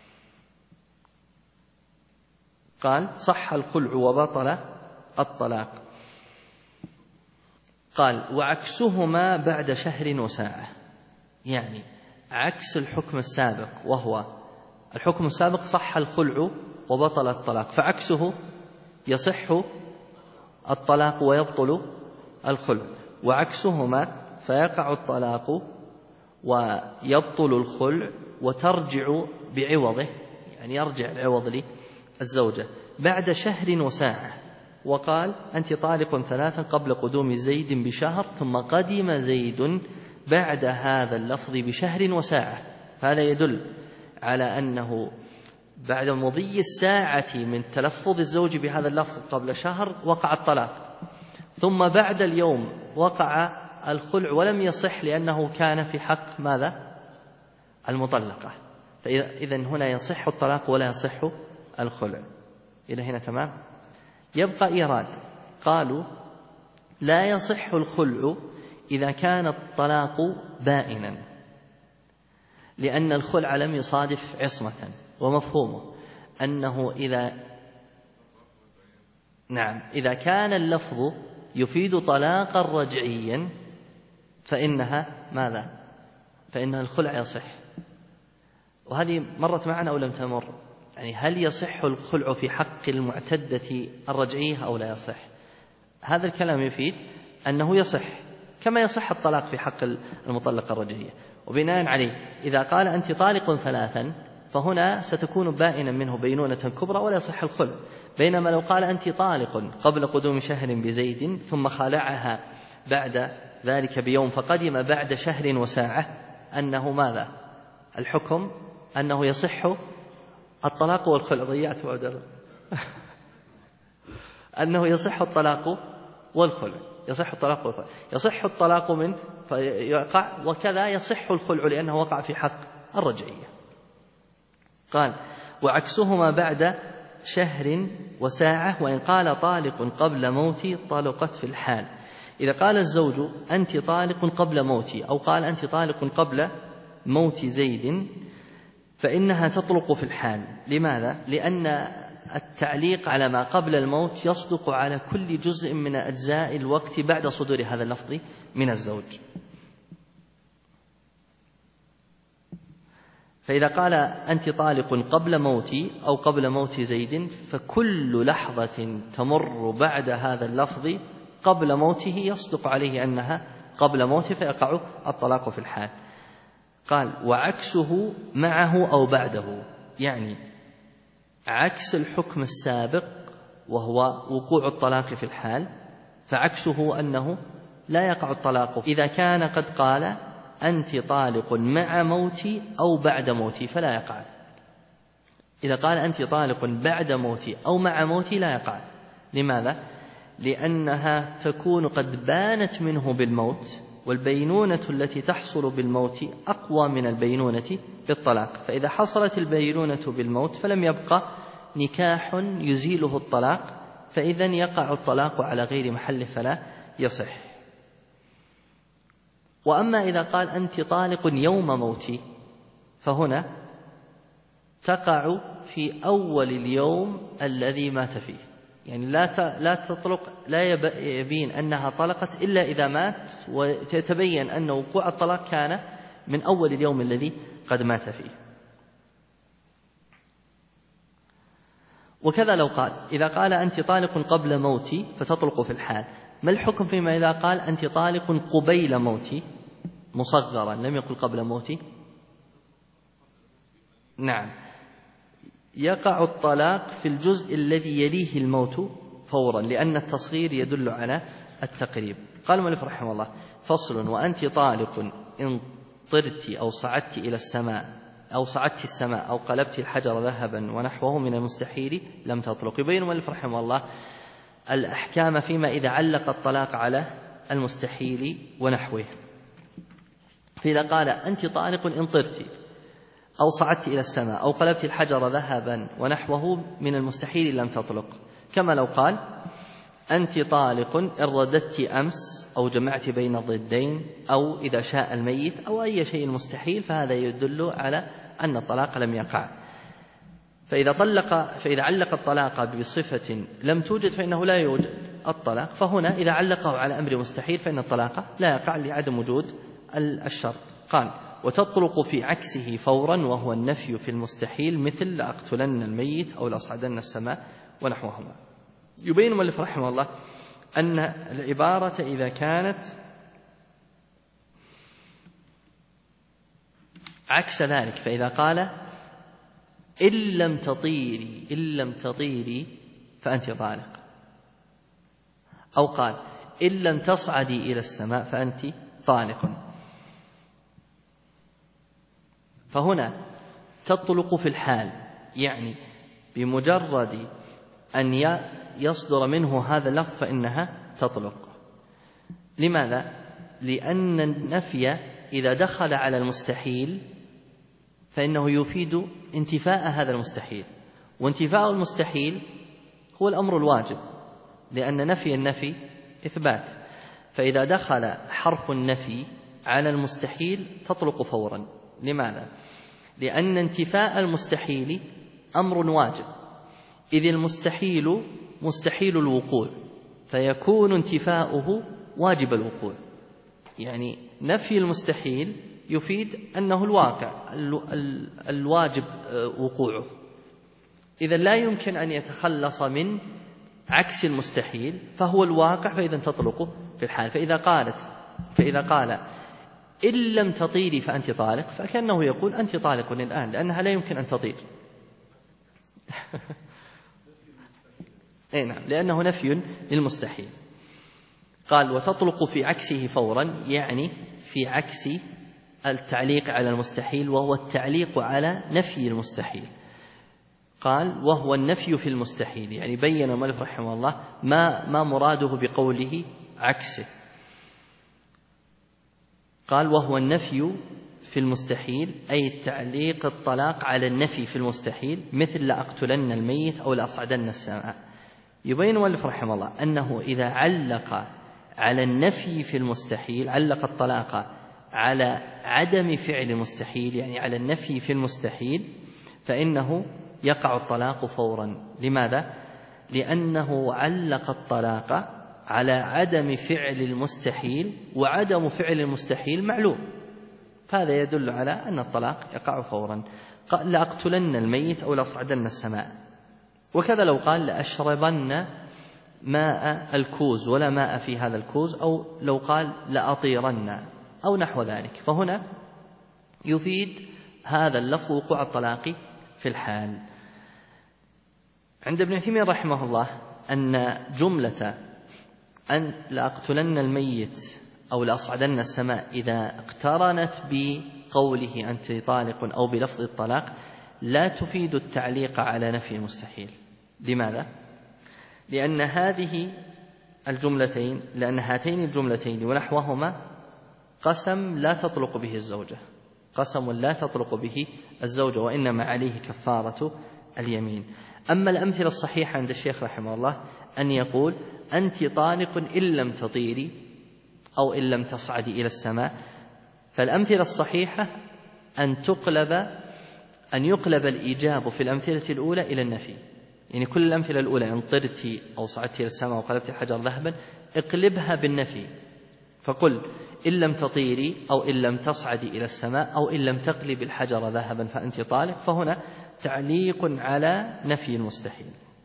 قال صح الخلع وبطل الطلاق. قال وعكسهما بعد شهر وساعة، يعني عكس الحكم السابق، وهو الحكم السابق صح الخلع وبطل الطلاق، فعكسه يصح الطلاق ويبطل الخلع، وعكسهما فيقع الطلاق ويبطل الخلع وترجع بعوضه، يعني يرجع العوض للزوجة بعد شهر وساعة. وقال أنت طالق 3 قبل قدوم زيد بشهر، ثم قدم زيد بعد هذا اللفظ بشهر وساعة، هذا يدل على أنه بعد مضي الساعة من تلفظ الزوج بهذا اللفظ قبل شهر وقع الطلاق، ثم بعد اليوم وقع الخلع ولم يصح لأنه كان في حق ماذا؟ المطلقة. فإذا هنا يصح الطلاق ولا يصح الخلع. إلى هنا تمام؟ يبقى إيراد. قالوا لا يصح الخلع إذا كان الطلاق بائنا، لأن الخلع لم يصادف عصمة، ومفهومه أنه إذا كان اللفظ يفيد طلاقا رجعيا فإنها ماذا؟ فإنها الخلع يصح. وهذه مرت معنا أو لم تمر؟ يعني هل يصح الخلع في حق المعتدة الرجعية أو لا يصح؟ هذا الكلام يفيد أنه يصح كما يصح الطلاق في حق المطلقة الرجعية. وبناء عليه إذا قال أنت طالق 3 فهنا ستكون بائنا منه بينونة كبرى ولا يصح الخلع، بينما لو قال أنت طالق قبل قدوم شهر بزيد ثم خالعها بعد ذلك بيوم فقدم بعد شهر وساعة، أنه ماذا؟ الحكم أنه يصح الطلاق والخلع. ضيعت وعدل أنه يصح الطلاق والخلع، يصح الطلاق والخلع، يصح الطلاق من فيقع، وكذا يصح الخلع لأنه وقع في حق الرجعية. قال وعكسهما بعد شهر وساعة، وإن قال طالق قبل موتي طلقت في الحال. إذا قال الزوج أنت طالق قبل موتي، أو قال أنت طالق قبل موت زيد، فإنها تطلق في الحال. لماذا؟ لأن التعليق على ما قبل الموت يصدق على كل جزء من أجزاء الوقت بعد صدور هذا اللفظ من الزوج. فإذا قال أنت طالق قبل موتي أو قبل موت زيد، فكل لحظة تمر بعد هذا اللفظ قبل موته يصدق عليه أنها قبل موته، فيقع الطلاق في الحال. قال وعكسه معه أو بعده، يعني عكس الحكم السابق وهو وقوع الطلاق في الحال، فعكسه أنه لا يقع الطلاق إذا كان قد قال أنت طالق مع موتي أو بعد موتي فلا يقع. إذا قال أنت طالق بعد موتي أو مع موتي لا يقع. لماذا؟ لأنها تكون قد بانت منه بالموت، والبينونة التي تحصل بالموت أقوى من البينونة بالطلاق، فإذا حصلت البينونة بالموت فلم يبقى نكاح يزيله الطلاق، فإذن يقع الطلاق على غير محله فلا يصح. وأما إذا قال أنت طالق يوم موتي فهنا تقع في أول اليوم الذي مات فيه، يعني لا تطلق، لا يبين أنها طلقت إلا إذا مات، وتتبين أن وقوع الطلاق كان من أول اليوم الذي قد مات فيه. وكذا لو قال إذا قال أنت طالق قبل موتي فتطلق في الحال، ما الحكم فيما إذا قال أنت طالق قبيل موتي مصغرا لم يقل قبل موتي؟ نعم، يقع الطلاق في الجزء الذي يليه الموت فورا، لأن التصغير يدل على التقريب. قال المؤلف رحمه الله: فصل: وأنت طالق إن طرت أو صعدت إلى السماء أو صعدت السماء أو قلبت الحجر ذهبا ونحوه من المستحيل لم تطلق. يبين المؤلف رحمه الله الأحكام فيما إذا علق الطلاق على المستحيل ونحوه. فإذا قال أنت طالق إن طرت أو صعدت إلى السماء أو قلبت الحجر ذهبا ونحوه من المستحيل لم تطلق، كما لو قال أنت طالق إن رددت أمس أو جمعت بين الضدين أو إذا شاء الميت أو أي شيء مستحيل، فهذا يدل على أن الطلاق لم يقع. فإذا علق الطلاق بصفة لم توجد فإنه لا يوجد الطلاق، فهنا إذا علقه على أمر مستحيل فإن الطلاق لا يقع لعدم وجود الشرط. قال: وتطلق في عكسه فورا وهو النفي في المستحيل، مثل لأقتلن الميت أو لأصعدن السماء ونحوهما. يبين المؤلف رحمه الله أن العبارة إذا كانت عكس ذلك، فإذا قال إن لم تطيري فأنت طالق، أو قال إن لم تصعدي إلى السماء فأنت طالق، فهنا تطلق في الحال، يعني بمجرد أن يصدر منه هذا اللفظ فإنها تطلق. لماذا؟ لأن النفي إذا دخل على المستحيل فإنه يفيد انتفاء هذا المستحيل، وانتفاء المستحيل هو الأمر الواجب، لأن نفي النفي إثبات، فإذا دخل حرف النفي على المستحيل تطلق فورا. لماذا؟ لأن انتفاء المستحيل أمر واجب، إذ المستحيل مستحيل الوقوع، فيكون انتفاؤه واجب الوقوع، يعني نفي المستحيل يفيد أنه الواقع الواجب وقوعه، إذا لا يمكن أن يتخلص من عكس المستحيل فهو الواقع، فإذا تطلق في الحال. فإذا قال إن لم تطيري فأنت طالق، فكأنه يقول أنت طالق الآن، لأنها لا يمكن أن تطير. أي نعم، لأنه نفي للمستحيل. قال: وتطلق في عكسه فورا، يعني في عكس التعليق على المستحيل، وهو التعليق على نفي المستحيل. قال: وهو النفي في المستحيل، يعني بين المؤلف رحمه الله ما مراده بقوله عكسه. قال: وهو النفي في المستحيل، أي تعليق الطلاق على النفي في المستحيل، مثل لأقتلن الميت أو لأصعدن السماء. يبين المؤلف رحمه الله أنه إذا علق على النفي في المستحيل، علق الطلاق على عدم فعل المستحيل، يعني على النفي في المستحيل، فإنه يقع الطلاق فورا. لماذا؟ لأنه علق الطلاق على عدم فعل المستحيل، وعدم فعل المستحيل معلوم، فهذا يدل على أن الطلاق يقع فورا. قال: لأقتلن الميت أو لأصعدن السماء. وكذا لو قال لأشربن ماء الكوز ولا ماء في هذا الكوز، أو لو قال لأطيرن أو نحو ذلك، فهنا يفيد هذا اللفظ وقوع الطلاق في الحال. عند ابن عثيمين رحمه الله أن جملة أن لأقتلن الميت أو لأصعدن السماء إذا اقترنت بقوله أنت طالق أو بلفظ الطلاق لا تفيد التعليق على نفي المستحيل. لماذا؟ لأن هاتين الجملتين ونحوهما قسم لا تطلق به الزوجة، قسم لا تطلق به الزوجة، وإنما عليه كفارة اليمين. أما الأمثلة الصحيحة عند الشيخ رحمه الله أن يقول أنت طالق إن لم تطيري أو إن لم تصعدي إلى السماء، فالأمثلة الصحيحة أن يقلب الإيجاب في الأمثلة الأولى إلى النفي. يعني كل الأمثلة الأولى إن طرت أو صعدت إلى السماء وقلبت الحجر ذهبا اقلبها بالنفي، فقل إن لم تطيري أو إن لم تصعدي إلى السماء أو إن لم تقلب الحجر ذهبا فأنت طالق، فهنا تعليق على نفي المستحيل.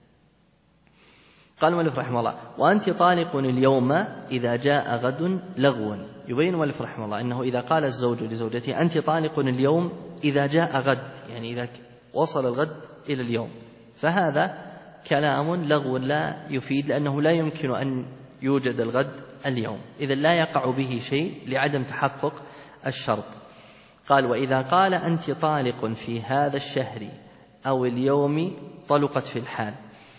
قال المؤلف رحمه الله وأنت طالق اليوم إذا جاء غد لغو. يبين المؤلف رحمه الله أنه إذا قال الزوج لزوجته أنت طالق اليوم إذا جاء غد، يعني إذا وصل الغد إلى اليوم، فهذا كلام لغو لا يفيد، لأنه لا يمكن أن يوجد الغد اليوم، إذا لا يقع به شيء لعدم تحقق الشرط. قال وإذا قال أنت طالق في هذا الشهر أو اليوم طلقت في الحال.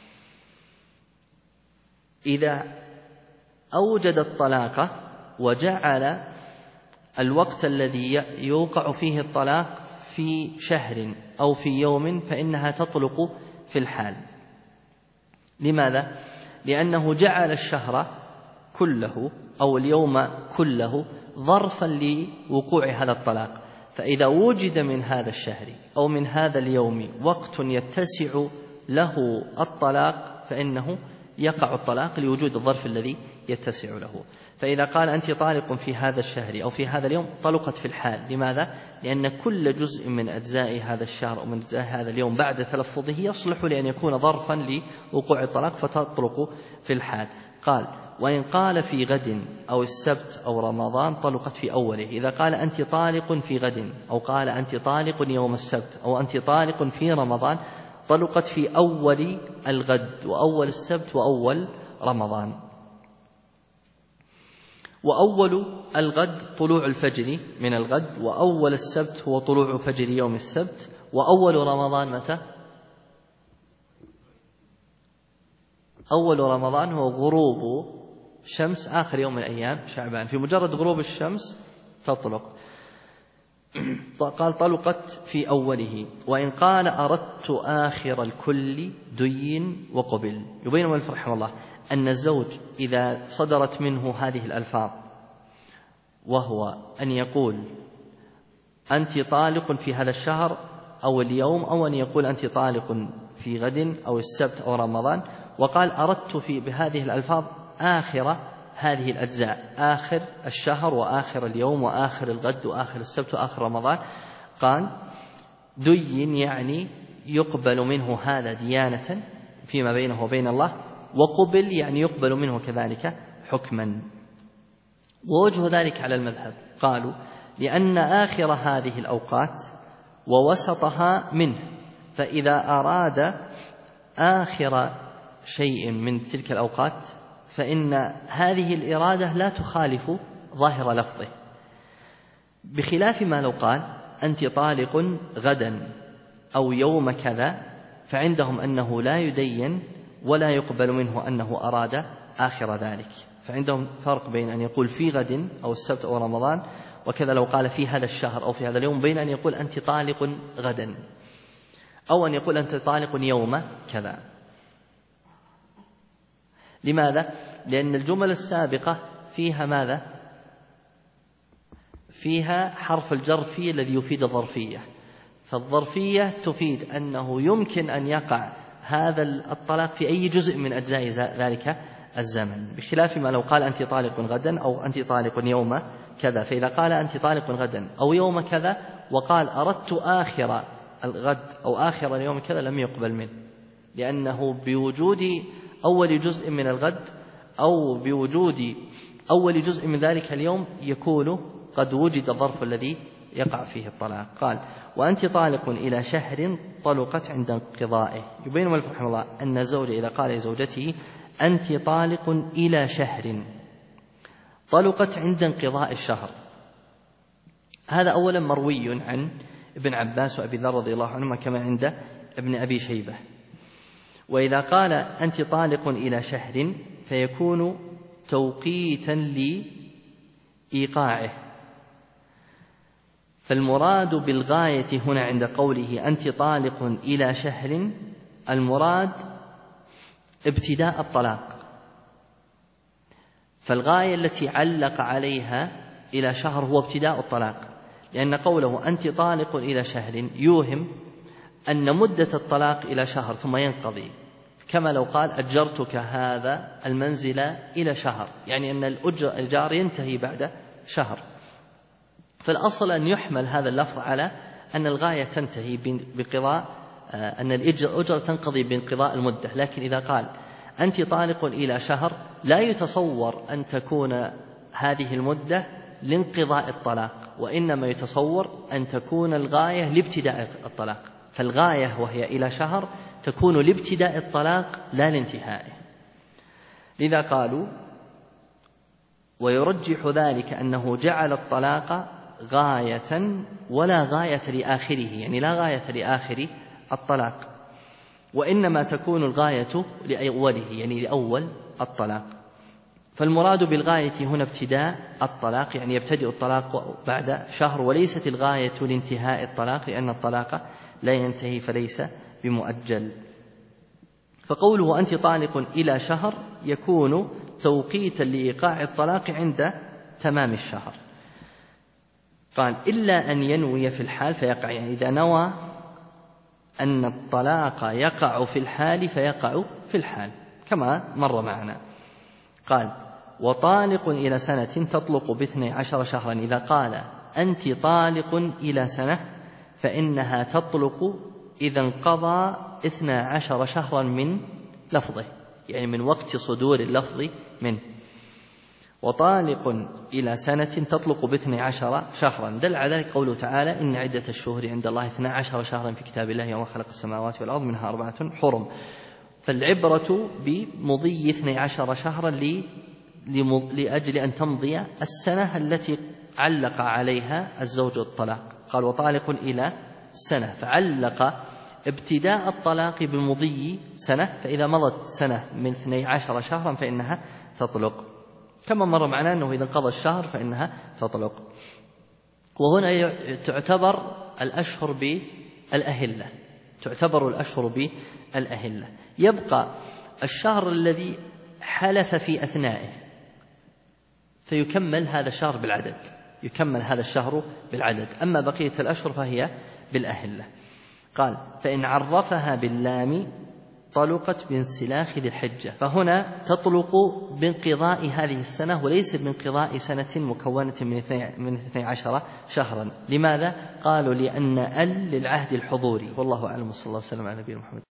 إذا أوجد الطلاق وجعل الوقت الذي يوقع فيه الطلاق في شهر أو في يوم فإنها تطلق في الحال. لماذا؟ لأنه جعل الشهر كله أو اليوم كله ظرفا لوقوع هذا الطلاق، فإذا وجد من هذا الشهر أو من هذا اليوم وقت يتسع له الطلاق فإنه يقع الطلاق لوجود الظرف الذي يتسع له. فإذا قال أنت طالق في هذا الشهر أو في هذا اليوم طلقت في الحال. لماذا؟ لأن كل جزء من أجزاء هذا الشهر أو من أجزاء هذا اليوم بعد تلفظه يصلح لأن يكون ظرفا لوقوع الطلاق فتطلق في الحال. قال وإن قال في غد أو السبت أو رمضان طلقت في أوله. إذا قال أنت طالق في غد أو قال أنت طالق يوم السبت أو أنت طالق في رمضان طلقت في أول الغد وأول السبت وأول رمضان. وأول الغد طلوع الفجر من الغد، وأول السبت هو طلوع فجر يوم السبت، وأول رمضان متى؟ أول رمضان هو غروب شمس آخر يوم من أيام شعبان، في مجرد غروب الشمس تطلق. قال طلقت في أوله. وإن قال أردت آخر الكل دين وقبل. يبين المؤلف رحمه الله أن الزوج إذا صدرت منه هذه الألفاظ وهو أن يقول أنت طالق في هذا الشهر أو اليوم، أو أن يقول أنت طالق في غد أو السبت أو رمضان، وقال أردت بهذه الألفاظ آخر هذه الأجزاء، آخر الشهر وآخر اليوم وآخر الغد وآخر السبت وآخر رمضان، قال دين يعني يقبل منه هذا ديانة فيما بينه وبين الله، وقبل يعني يقبل منه كذلك حكما. ووجه ذلك على المذهب قالوا لأن آخر هذه الأوقات ووسطها منه، فإذا أراد آخر شيء من تلك الأوقات فإن هذه الإرادة لا تخالف ظاهر لفظه، بخلاف ما لو قال أنت طالق غدا أو يوم كذا، فعندهم أنه لا يدين ولا يقبل منه أنه أراد آخر ذلك. فعندهم فرق بين أن يقول في غد أو السبت أو رمضان، وكذا لو قال في هذا الشهر أو في هذا اليوم، بين أن يقول أنت طالق غدا أو أن يقول أنت طالق يوم كذا. لماذا؟ لأن الجمل السابقة فيها ماذا؟ فيها حرف الجر فيه الذي يفيد الظرفية، فالظرفية تفيد أنه يمكن أن يقع هذا الطلاق في أي جزء من أجزاء ذلك الزمن، بخلاف ما لو قال أنت طالق غدا أو أنت طالق يوم كذا. فإذا قال أنت طالق غدا أو يوم كذا وقال أردت آخر الغد أو آخر اليوم كذا لم يقبل منه، لأنه بوجود أول جزء من الغد أو بوجود أول جزء من ذلك اليوم يكون قد وجد الظرف الذي يقع فيه الطلاق. قال وأنت طالق إلى شهر طلقت عند انقضائه. يبين المؤلف رحمه الله أن الزوج إذا قال لزوجته أنت طالق إلى شهر طلقت عند انقضاء الشهر، هذا أولا مروي عن ابن عباس وأبي ذر رضي الله عنهما كما عند ابن أبي شيبة. وإذا قال أنت طالق إلى شهر فيكون توقيتا لإيقاعه، فالمراد بالغاية هنا عند قوله أنت طالق إلى شهر المراد ابتداء الطلاق، فالغاية التي علق عليها إلى شهر هو ابتداء الطلاق، لأن قوله أنت طالق إلى شهر يوهم أن مدة الطلاق إلى شهر ثم ينقضي، كما لو قال أجرتك هذا المنزل إلى شهر، يعني أن الإيجار ينتهي بعد شهر. فالأصل أن يحمل هذا اللفظ على أن الغاية تنتهي بانقضاء، أن الأجرة تنقضي بانقضاء المدة. لكن إذا قال أنت طالق إلى شهر لا يتصور أن تكون هذه المدة لانقضاء الطلاق، وإنما يتصور أن تكون الغاية لابتداء الطلاق، فالغاية وهي إلى شهر تكون لابتداء الطلاق لا لانتهائه. لذا قالوا ويرجح ذلك أنه جعل الطلاق غاية ولا غاية لآخره، يعني لا غاية لآخر الطلاق، وإنما تكون الغاية لأوله، يعني لأول الطلاق. فالمراد بالغاية هنا ابتداء الطلاق، يعني يبتدئ الطلاق بعد شهر، وليست الغاية لانتهاء الطلاق، لأن الطلاق لا ينتهي فليس بمؤجل. فقوله أنت طالق إلى شهر يكون توقيتا لإيقاع الطلاق عند تمام الشهر. قال إلا أن ينوي في الحال فيقع، يعني إذا نوى أن الطلاق يقع في الحال فيقع في الحال كما مر معنا. قال وطالق إلى سنة تطلق ب12 شهرا، إذا قال أنت طالق إلى سنة فإنها تطلق إذا انقضى 12 شهرا من لفظه، يعني من وقت صدور اللفظ منه. وطالق إلى سنة تطلق ب12 شهرا، دل على ذلك قوله تعالى إن عدة الشهور عند الله 12 شهرا في كتاب الله يوم خلق السماوات والأرض منها 4 حرم. فالعبرة بمضي 12 شهرا لأجل أن تمضي السنة التي علق عليها الزوج الطلاق. قال وطالق إلى سنة، فعلق ابتداء الطلاق بمضي سنة، فإذا مضت سنة من 12 شهرا فإنها تطلق، كما مر معنا أنه إذا انقضى الشهر فإنها تطلق. وهنا تعتبر الأشهر بالأهلة، تعتبر الأشهر بالأهلة. يبقى الشهر الذي حلف في أثنائه فيكمل هذا الشهر بالعدد، يكمل هذا الشهر بالعدد، أما بقية الأشهر فهي بالأهلة. قال فإن عرفها باللام طلقت بانسلاخ ذي الحجة، فهنا تطلق بانقضاء هذه السنة وليس بانقضاء سنة مكونة من 12 شهرا. لماذا؟ قالوا لأن للعهد الحضوري. والله أعلم، صلى الله عليه وسلم على نبينا محمد.